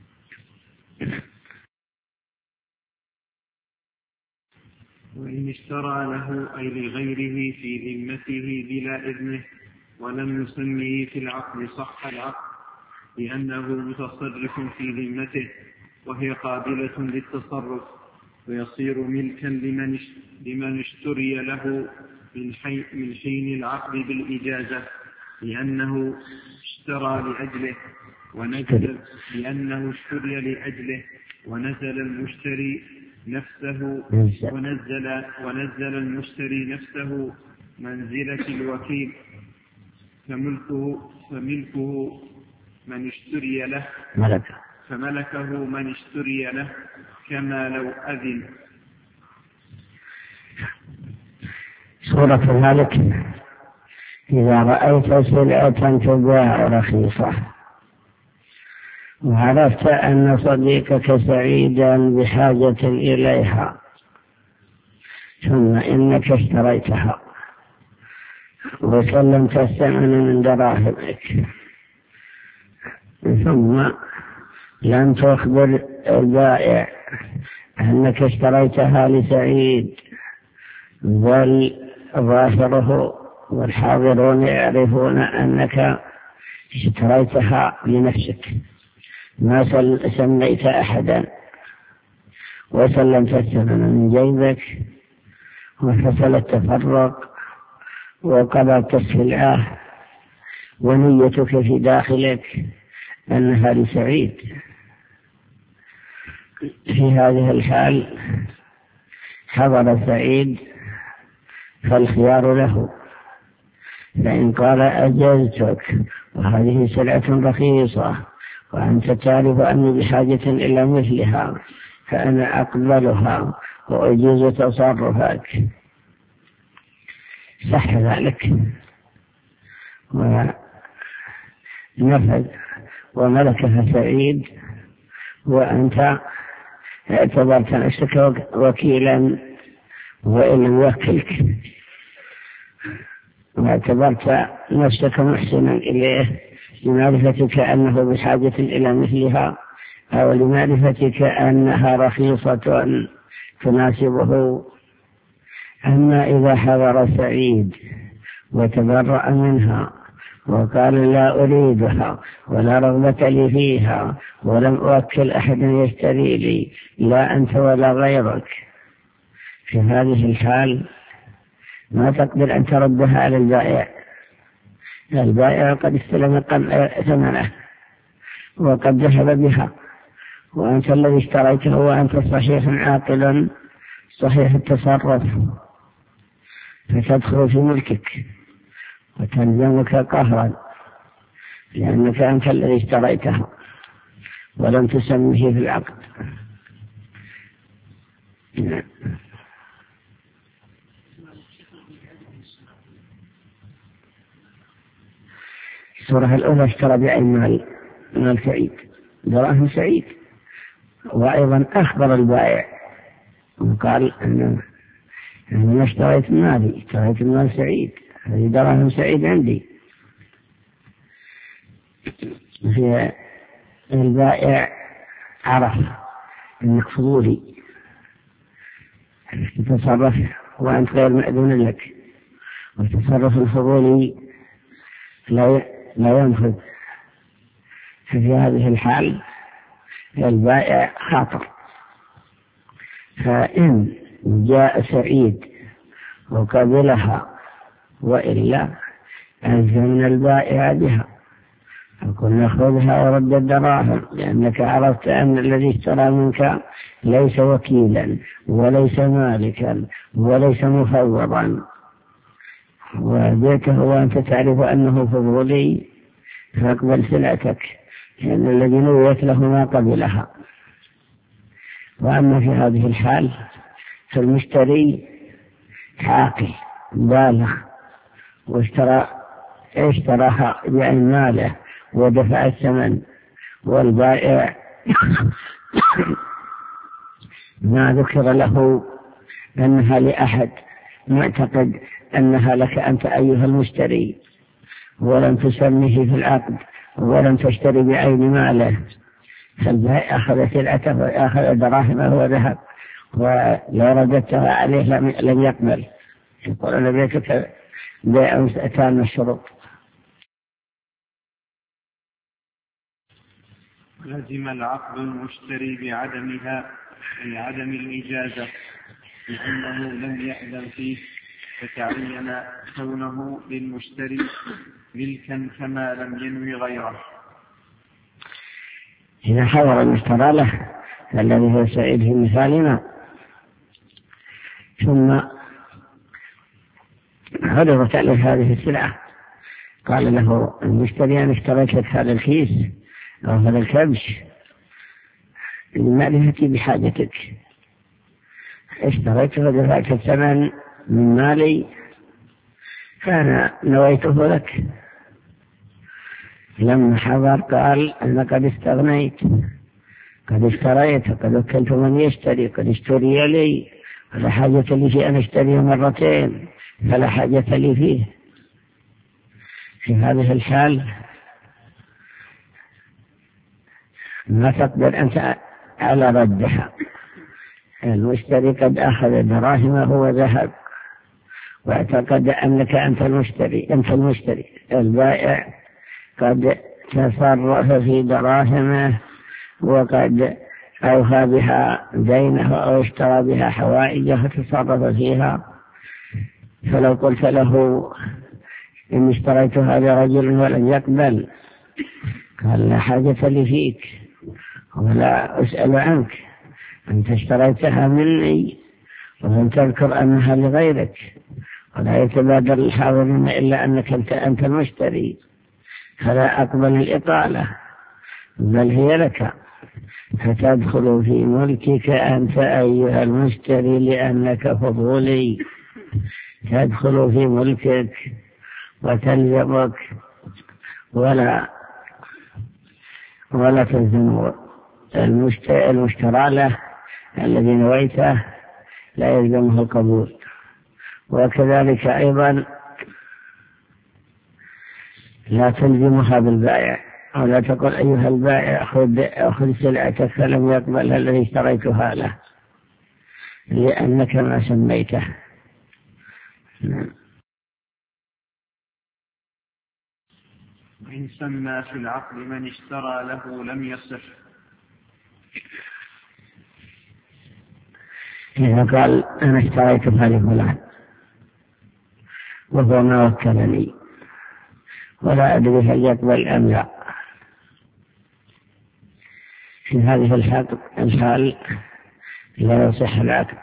وإن اشترى له أي لغيره في ذمته بلا إذنه ولم يسميه في العقد صح العقد، لأنه متصرف في ذمته وهي قابلة للتصرف، ويصير ملكا لمن اشتري له من حين العقد بالإجازة، لأنه اشترى لأجله ونزل المشتري نفسه ونزل المشتري نفسه منزلة الوكيل، فملكه من اشتري له فملكه من اشتري له كما لو أذن. سورة مالك: إذا رأيت سلعة تباع رخيصة وعرفت أن صديقك سعيدا بحاجة إليها ثم إنك اشتريتها وسلمت الثمن من دراهمك ثم لم تخبر البائع أنك اشتريتها لسعيد، بل ظاهره والحاضرون يعرفون أنك اشتريتها لنفسك، ما سميت أحدا، وسلمت الثمن من جيبك وحصل التفرق وقبضت السلعة ونيتك في داخلك أنها لسعيد. في هذه الحال حضر سعيد فالخيار له، فإن قال أجزتك وهذه سلعة رخيصة وأنت تعرف أني بحاجة إلى مثلها فأنا أقبلها وأجيز تصرفك، صح ذلك ونفذ وملكها سعيد، وأنت اعتبرت نفسك وكيلا وإن لم يوكلك، واعتبرت نفسك محسنا إليه لمعرفتك أنه بحاجة إلى مثلها أو لمعرفتك أنها رخيصة تناسبه. أما إذا حضر سعيد وتبرأ منها وقال لا أريدها ولا رغبة لي فيها ولم أوكل أحدا يشتري لي، لا أنت ولا غيرك، في هذه الحال ما تقدر أن تردها على البائع. البائع قد استلم ثمنه وقد ذهب بها، وأنت الذي اشتريته وأنت صحيح عاقل صحيح التصرف، فتدخل في ملكك وتلزمك قهرا لأنك أنت الذي اشتريتها ولم تسمه في العقد. السورة الأولى اشترى بعين مال سعيد، دراهم سعيد، وأيضا أخبر البائع وقال أنا اشتريت مال سعيد، هذه دراهم سعيد عندي. في البائع عرف أنك فضولي تتصرف وأنت غير مأذون لك، والتصرف الفضولي لا ينفذ. في هذه الحال البائع خاطر، فإن جاء سعيد وقبلها وإلا ألزمنا البائع بها، قلنا خذها ورد الدراهم، لأنك عرفت أن الذي اشترى منك ليس وكيلا وليس مالكا وليس مفوضا، وبيته وأنت تعرف أنه فضولي، فاقبل سلعتك، لأن الذي نويت له ما قبلها. وأما في هذه الحال فالمشتري عاقل بالغ اشتراها بعين ماله ودفع الثمن، والبائع ما ذكر له أنها لأحد، معتقد أنها لك أنت أيها المشتري، ولم تسميه في العقد ولم تشتري بعين ماله، فالبائع أخذ سلعته وأخذ دراهمه وذهب، ولو رددتها عليه لم يقبل، يقول أنا بيتك بيع تام الشروط. لزم العقد المشتري بعدمها أي عدم الإجازة لأنه لم يأذن فيه، فتعين كونه للمشتري ملكا كما لم ينوي غيره. إذا حضر المشترى له الذي هو سعيد في مثالنا ثم عرضت عليه هذه السلعة قال له المشتري أنا اشتريت لك هذا الكيس أو هذا الكبش لمعرفتي بحاجتك، اشتريته ودفعت الثمن من مالي فأنا نويته لك. لما حضر قال أنا قد استغنيت، قد اشتريت، قد وكلت من يشتري، قد اشتري لي، فلا حاجة لي في أن أشتري مرتين، فلا حاجة لي فيه. في هذه الحال ما تقدر أنت على ردها. المشتري قد أخذ دراهمه وذهب واعتقد أنك أنت المشتري. البائع قد تصرف في دراهمه وقد أوفى بها دينه أو اشترى بها حوائجه فتصرف فيها. فلو قلت له إن اشتريت هذا رجل ولم يقبل قال لا حاجة لي فيك ولا أسأل عنك، أنت اشتريتها مني ولم تذكر أنها لغيرك، ولا يتبادر الحاضرين إلا أنك أنت المشتري، فلا أقبل الإطالة بل هي لك، فتدخل في ملكك أنت أيها المشتري لأنك فضولي، تدخل في ملكك وتلزمك ولا تلزم المشترى له الذي نويته لا يلزمه القبول. وكذلك أيضا لا تلزمها بالبائع، ولا تقول أيها البائع أخذ سلعتك فلم يقبلها الذي اشتريتها له لأنك ما سميته. إن سمى في العقد من اشترى له لم يصح. إذا قال أنا اشتريت هذه فلان وهو ما وكلني ولا أدري هل يقبل أم لا، في هذه الحال لا يصح العقد،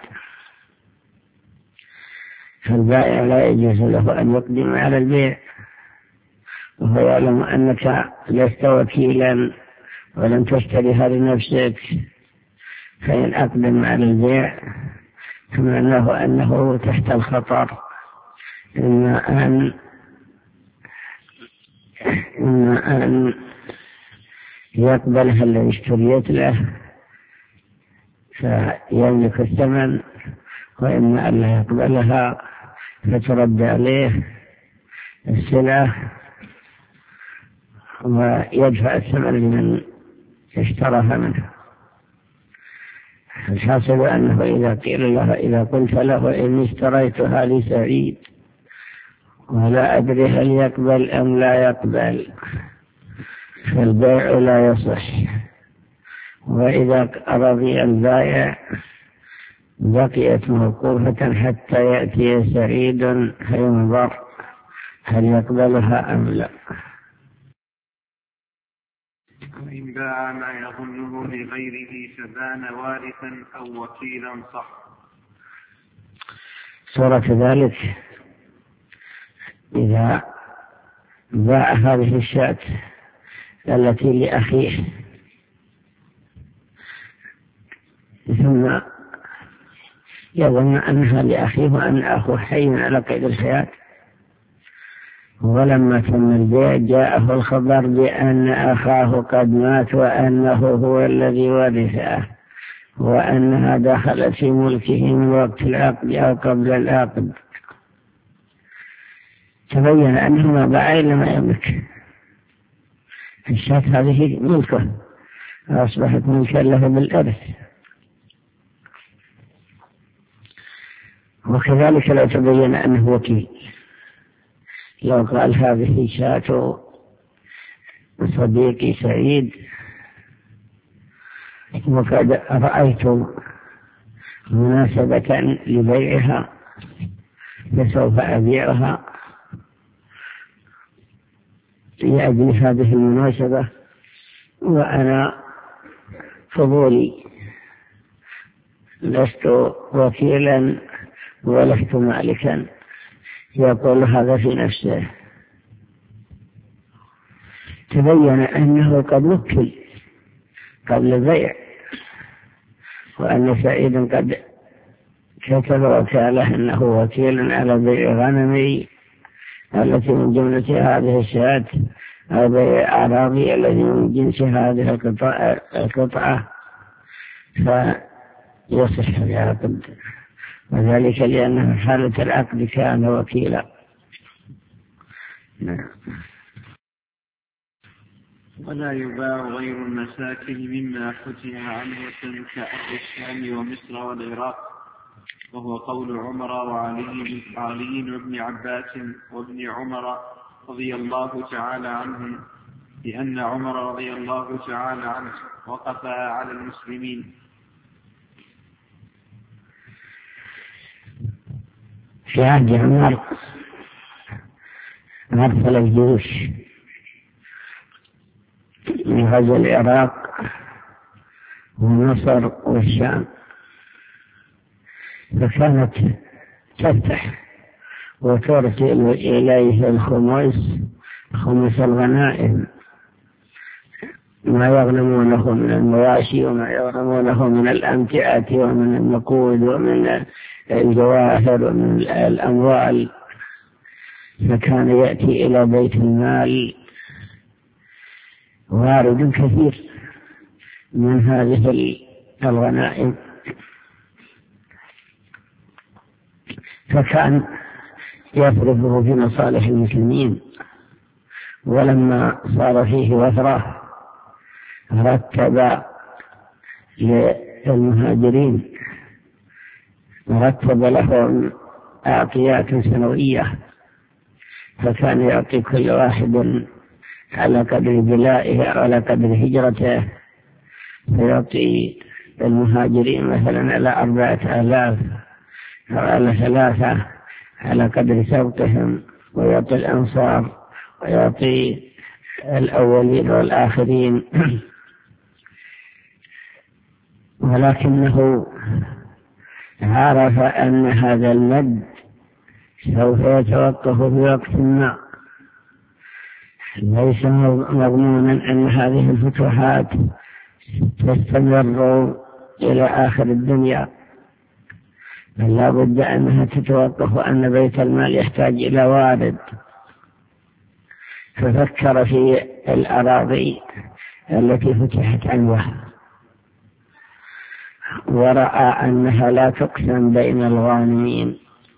فالبائع لا يجوز له أن يقدم على البيع وهو يعلم أنك لست وكيلا ولم تشتري هذه لنفسك، فإن أقدم على البيع فمعناه أنه تحت الخطر، إما أن يقبلها الذي اشتريت له فيملك الثمن، وإما أن لا يقبلها فترد عليه السلعة ويدفع الثمن لمن اشتراها منه. الحاصل أنه إذا قلت له إني اشتريتها لسعيد ولا أدري هل يقبل أم لا يقبل فالبيع لا يصح. وإذا رضي البائع بقيت موقوفة حتى يأتي سعيد فينظر هل يقبلها أم لا. وإن باع ما يظنه لغيره فبان وارثا أو وكيلا صح. صورة ذلك إذا باع هذه الشاة التي لأخيه ثم يظن أنها لأخيه وأن أخوه حي على قيد الحياة، ولما تم البيع جاءه الخبر بأن أخاه قد مات وأنه هو الذي ورثه وأنها دخلت في ملكه من وقت العقد أو قبل العقد، تبين أنه ما باع إلا ما يملك. الشاة هذه ملكه أصبحت ملكا له بالإرث. وكذلك لو تبين أنه وكيل، لو قال هذه شاة صديقي سعيد وقد رأيت مناسبة لبيعها فسوف أبيعها لأجل هذه المناسبة وأنا فضولي لست وكيلا ولست مالكا، يقول هذا في نفسه تبين أنه قد وكل قبل البيع، وأن سعيد قد كتب وكاله أنه وكيل على بيع غنمي التي من جملة هذه الشاة أو بيع أعراضي الذي من جنس هذه القطعة، فيصح العقد، وذلك لأنه حالة العقد كان وكيلا. ولا يباع غير المساكن مما فتح عنوة كأرض الشام ومصر والعراق، وهو قول عمر وعلي وابن عباس وابن عمر رضي الله تعالى عنهم، لأن عمر رضي الله تعالى عنه وقفها على المسلمين. في عهد عمر أرسل الجيوش من غزو العراق ومصر والشام، فكانت تفتح وترسل إليه خمس الغنائم، ما يغنمونه من المواشي وما يغنمونه من الأمتعة ومن النقود ومن الجواهر ومن الأموال، فكان يأتي إلى بيت المال وارد كثير من هذه الغنائم، فكان يصرفه في مصالح المسلمين. ولما صار فيه وثرة رتب للمهاجرين، رتب لهم أعطيات سنوية، فكان يعطي كل واحد على قدر بلائه أو على قدر هجرته، فيعطي المهاجرين مثلا على 4000 أو على 3 على قدر سبقهم، ويعطي الأنصار ويعطي الأولين والآخرين. ولكنه عرف أن هذا المد سوف يتوقف في وقت ما، ليس مضمونا أن هذه الفتوحات تستمر إلى آخر الدنيا، بل لا بد أنها تتوقف، وأن بيت المال يحتاج إلى وارد. ففكر في الأراضي التي فتحت عنوة، ورأى أنها لا تقسم بين الغانمين،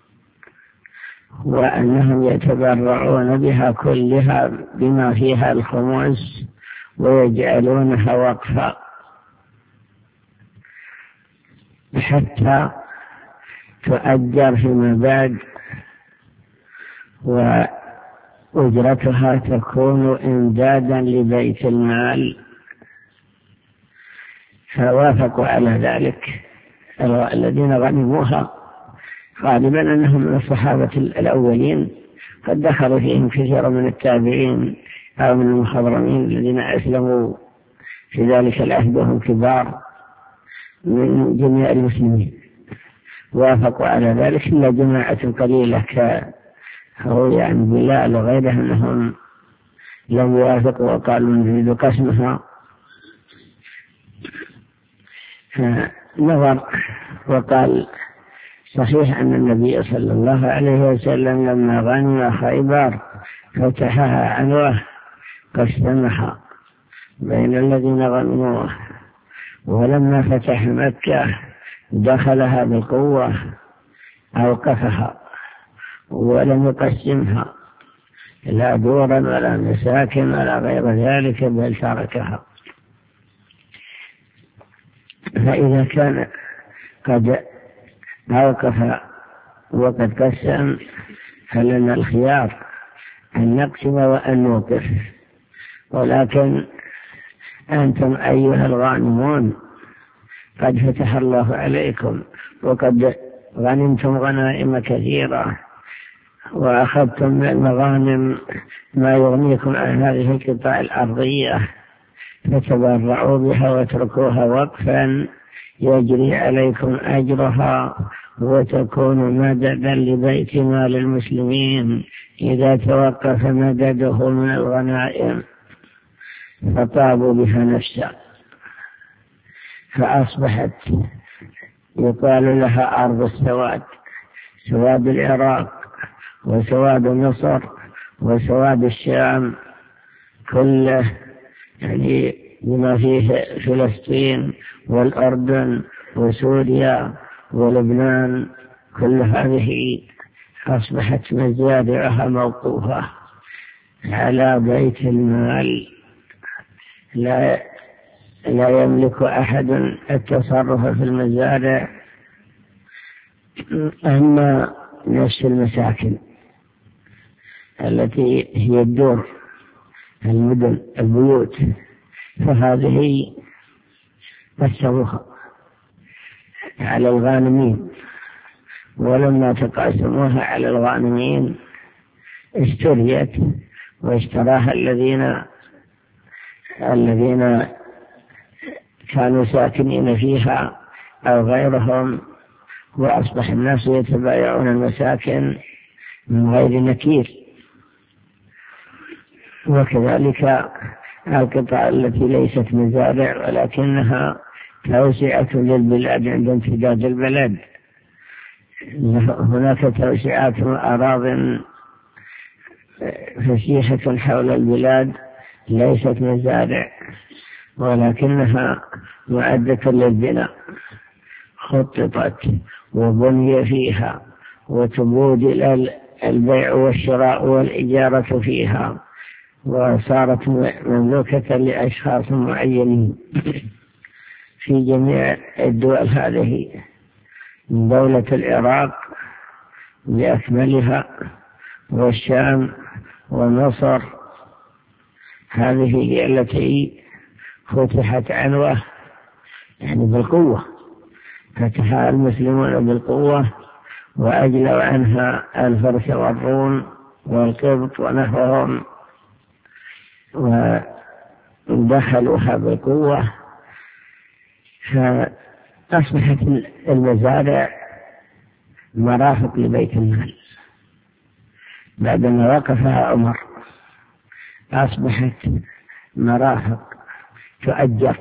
وأنهم يتبرعون بها كلها بما فيها الخمس ويجعلونها وقفا حتى تؤجر فيما بعد، وأجرتها تكون إمدادا لبيت المال. فوافقوا على ذلك الذين غنموها، غالبا أنهم من الصحابة الأولين، قد دخلوا فيهم كثير من التابعين أو من المخضرمين الذين أسلموا في ذلك العهد وهم كبار من جميع المسلمين، وافقوا على ذلك إلا جماعة قليلة كهو يعني بلال وغيرهم أنهم لم يوافقوا وقالوا نريد قسمها. فنظر وقال صحيح أن النبي صلى الله عليه وسلم لما غنم خيبر فتحها عنوة قسمها بين الذين غنموه، ولما فتح مكة دخلها بقوة أوقفها ولم يقسمها لا دورا ولا مساكن ولا غير ذلك، بل تركها. فإذا كان قد أوقف وقد قسم فلنا الخيار أن نقسم وأن نوقف. ولكن أنتم أيها الغانمون قد فتح الله عليكم وقد غنمتم غنائم كثيرة، وأخذتم من المغانم ما يغنيكم عن هذه القطاع الأرضية، فتبرعوا بها واتركوها وقفا يجري عليكم أجرها، وتكون مددا لبيت مال المسلمين إذا توقف مدده من الغنائم. فطابوا بها نفسا، فأصبحت يقال لها أرض السواد، سواد العراق وسواد مصر وسواد الشام كله، يعني بما فيه فلسطين والأردن وسوريا ولبنان، كل هذه أصبحت مزارعها موقوفة على بيت المال، لا يملك أحد التصرف في المزارع. أما نفس المساكن التي هي الدور، المدن، البيوت، فهذه قسموها على الغانمين، ولما تقاسموها على الغانمين اشتريت واشتراها الذين كانوا ساكنين فيها أو غيرهم، وأصبح الناس يتبايعون المساكن من غير نكير. وكذلك القطع التي ليست مزارع ولكنها توسعة للبلاد عند امتداد البلد، هناك توسعات أراضٍ فسيحة حول البلاد ليست مزارع ولكنها معدة للبناء، خططت وبني فيها وتبودل البيع والشراء والإجارة فيها، وصارت مملوكة لأشخاص معينين في جميع الدول هذه، دولة العراق بأكملها والشام ومصر، هذه هي التي فتحت عنوة، يعني بالقوة، فتحها المسلمون بالقوة وأجلوا عنها الفرس والروم والقبط ونحوهم ودخلوها بالقوة، فأصبحت المزارع مرافق لبيت المال. بعدما وقفها عمر أصبحت مرافق تؤجر،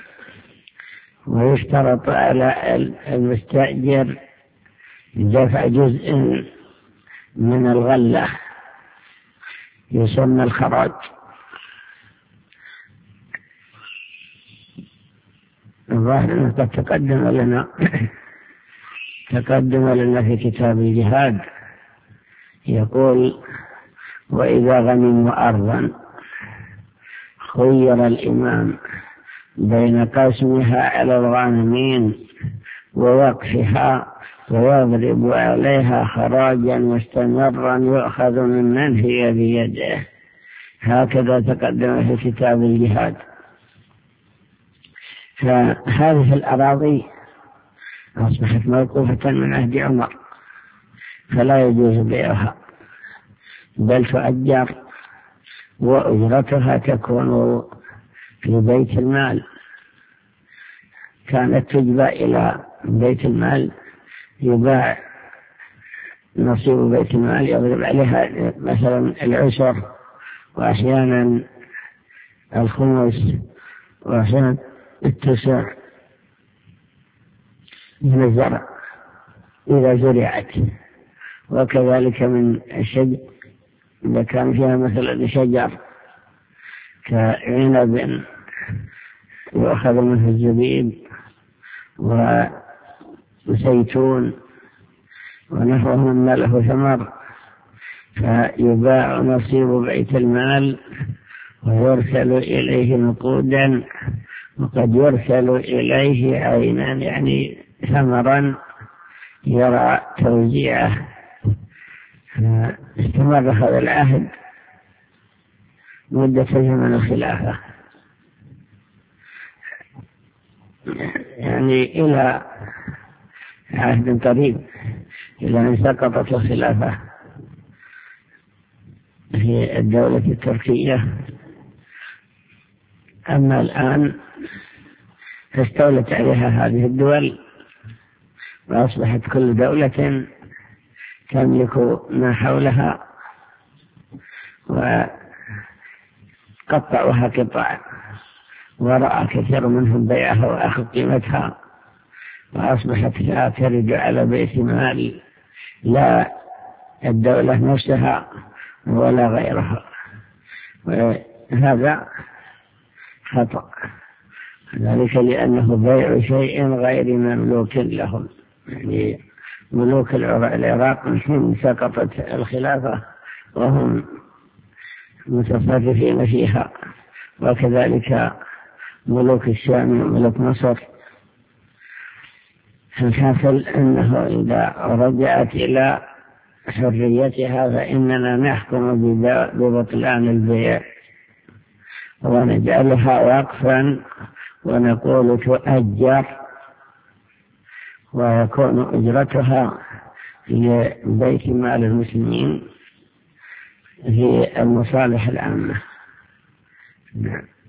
ويشترط على المستأجر دفع جزء من الغلة يسمى الخراج. الظاهر أنه قد تقدم لنا في كتاب الجهاد، يقول: وإذا غنموا أرضا خير الإمام بين قسمها على الغانمين ووقفها ويضرب عليها خراجا مستمرا يؤخذ ممن هي بيده. هكذا تقدم في كتاب الجهاد. فهذه الأراضي أصبحت موقوفة من عهد عمر، فلا يجوز بيعها، بل تؤجر، وأجرتها تكون في بيت المال. كانت تجبى إلى بيت المال، يباع نصيب بيت المال، يضرب عليها مثلا العشر، وأحيانا الخمس، وأحيانا التسع من الزرع إذا زرعت. وكذلك من الشجر إذا كان فيها مثلا شجر كعنب يؤخذ منه الزبيب وزيتون ونحوه مما له ثمر، فيباع نصيب بيت المال ويرسل إليه نقودا، وقد يرسل إليه عينا، يعني ثمرا يرى توزيعه. استمر هذا العهد مدة زمن الخلافة، يعني إلى عهد قريب، إلى أن سقطت الخلافة في الدولة التركية. أما الآن فاستولت عليها هذه الدول، وأصبحت كل دولة تملك ما حولها، قطعوها قطع، ورأى كثير منهم بيعها وأخذ قيمتها، وأصبحت لا ترد على بيت مال لا الدولة نفسها ولا غيرها، وهذا خطأ، ذلك لأنه بيع شيء غير مملوك لهم. يعني ملوك العراق من حين سقطت الخلافة وهم متصرفين فيها، وكذلك ملوك الشام وملوك مصر. الحاصل أنه إذا رجعت إلى حريتها فإننا نحكم ببطلان البيع ونجعلها وقفا ونقول تؤجر، ويكون أجرتها لبيت مال المسلمين في المصالح العامة. نعم.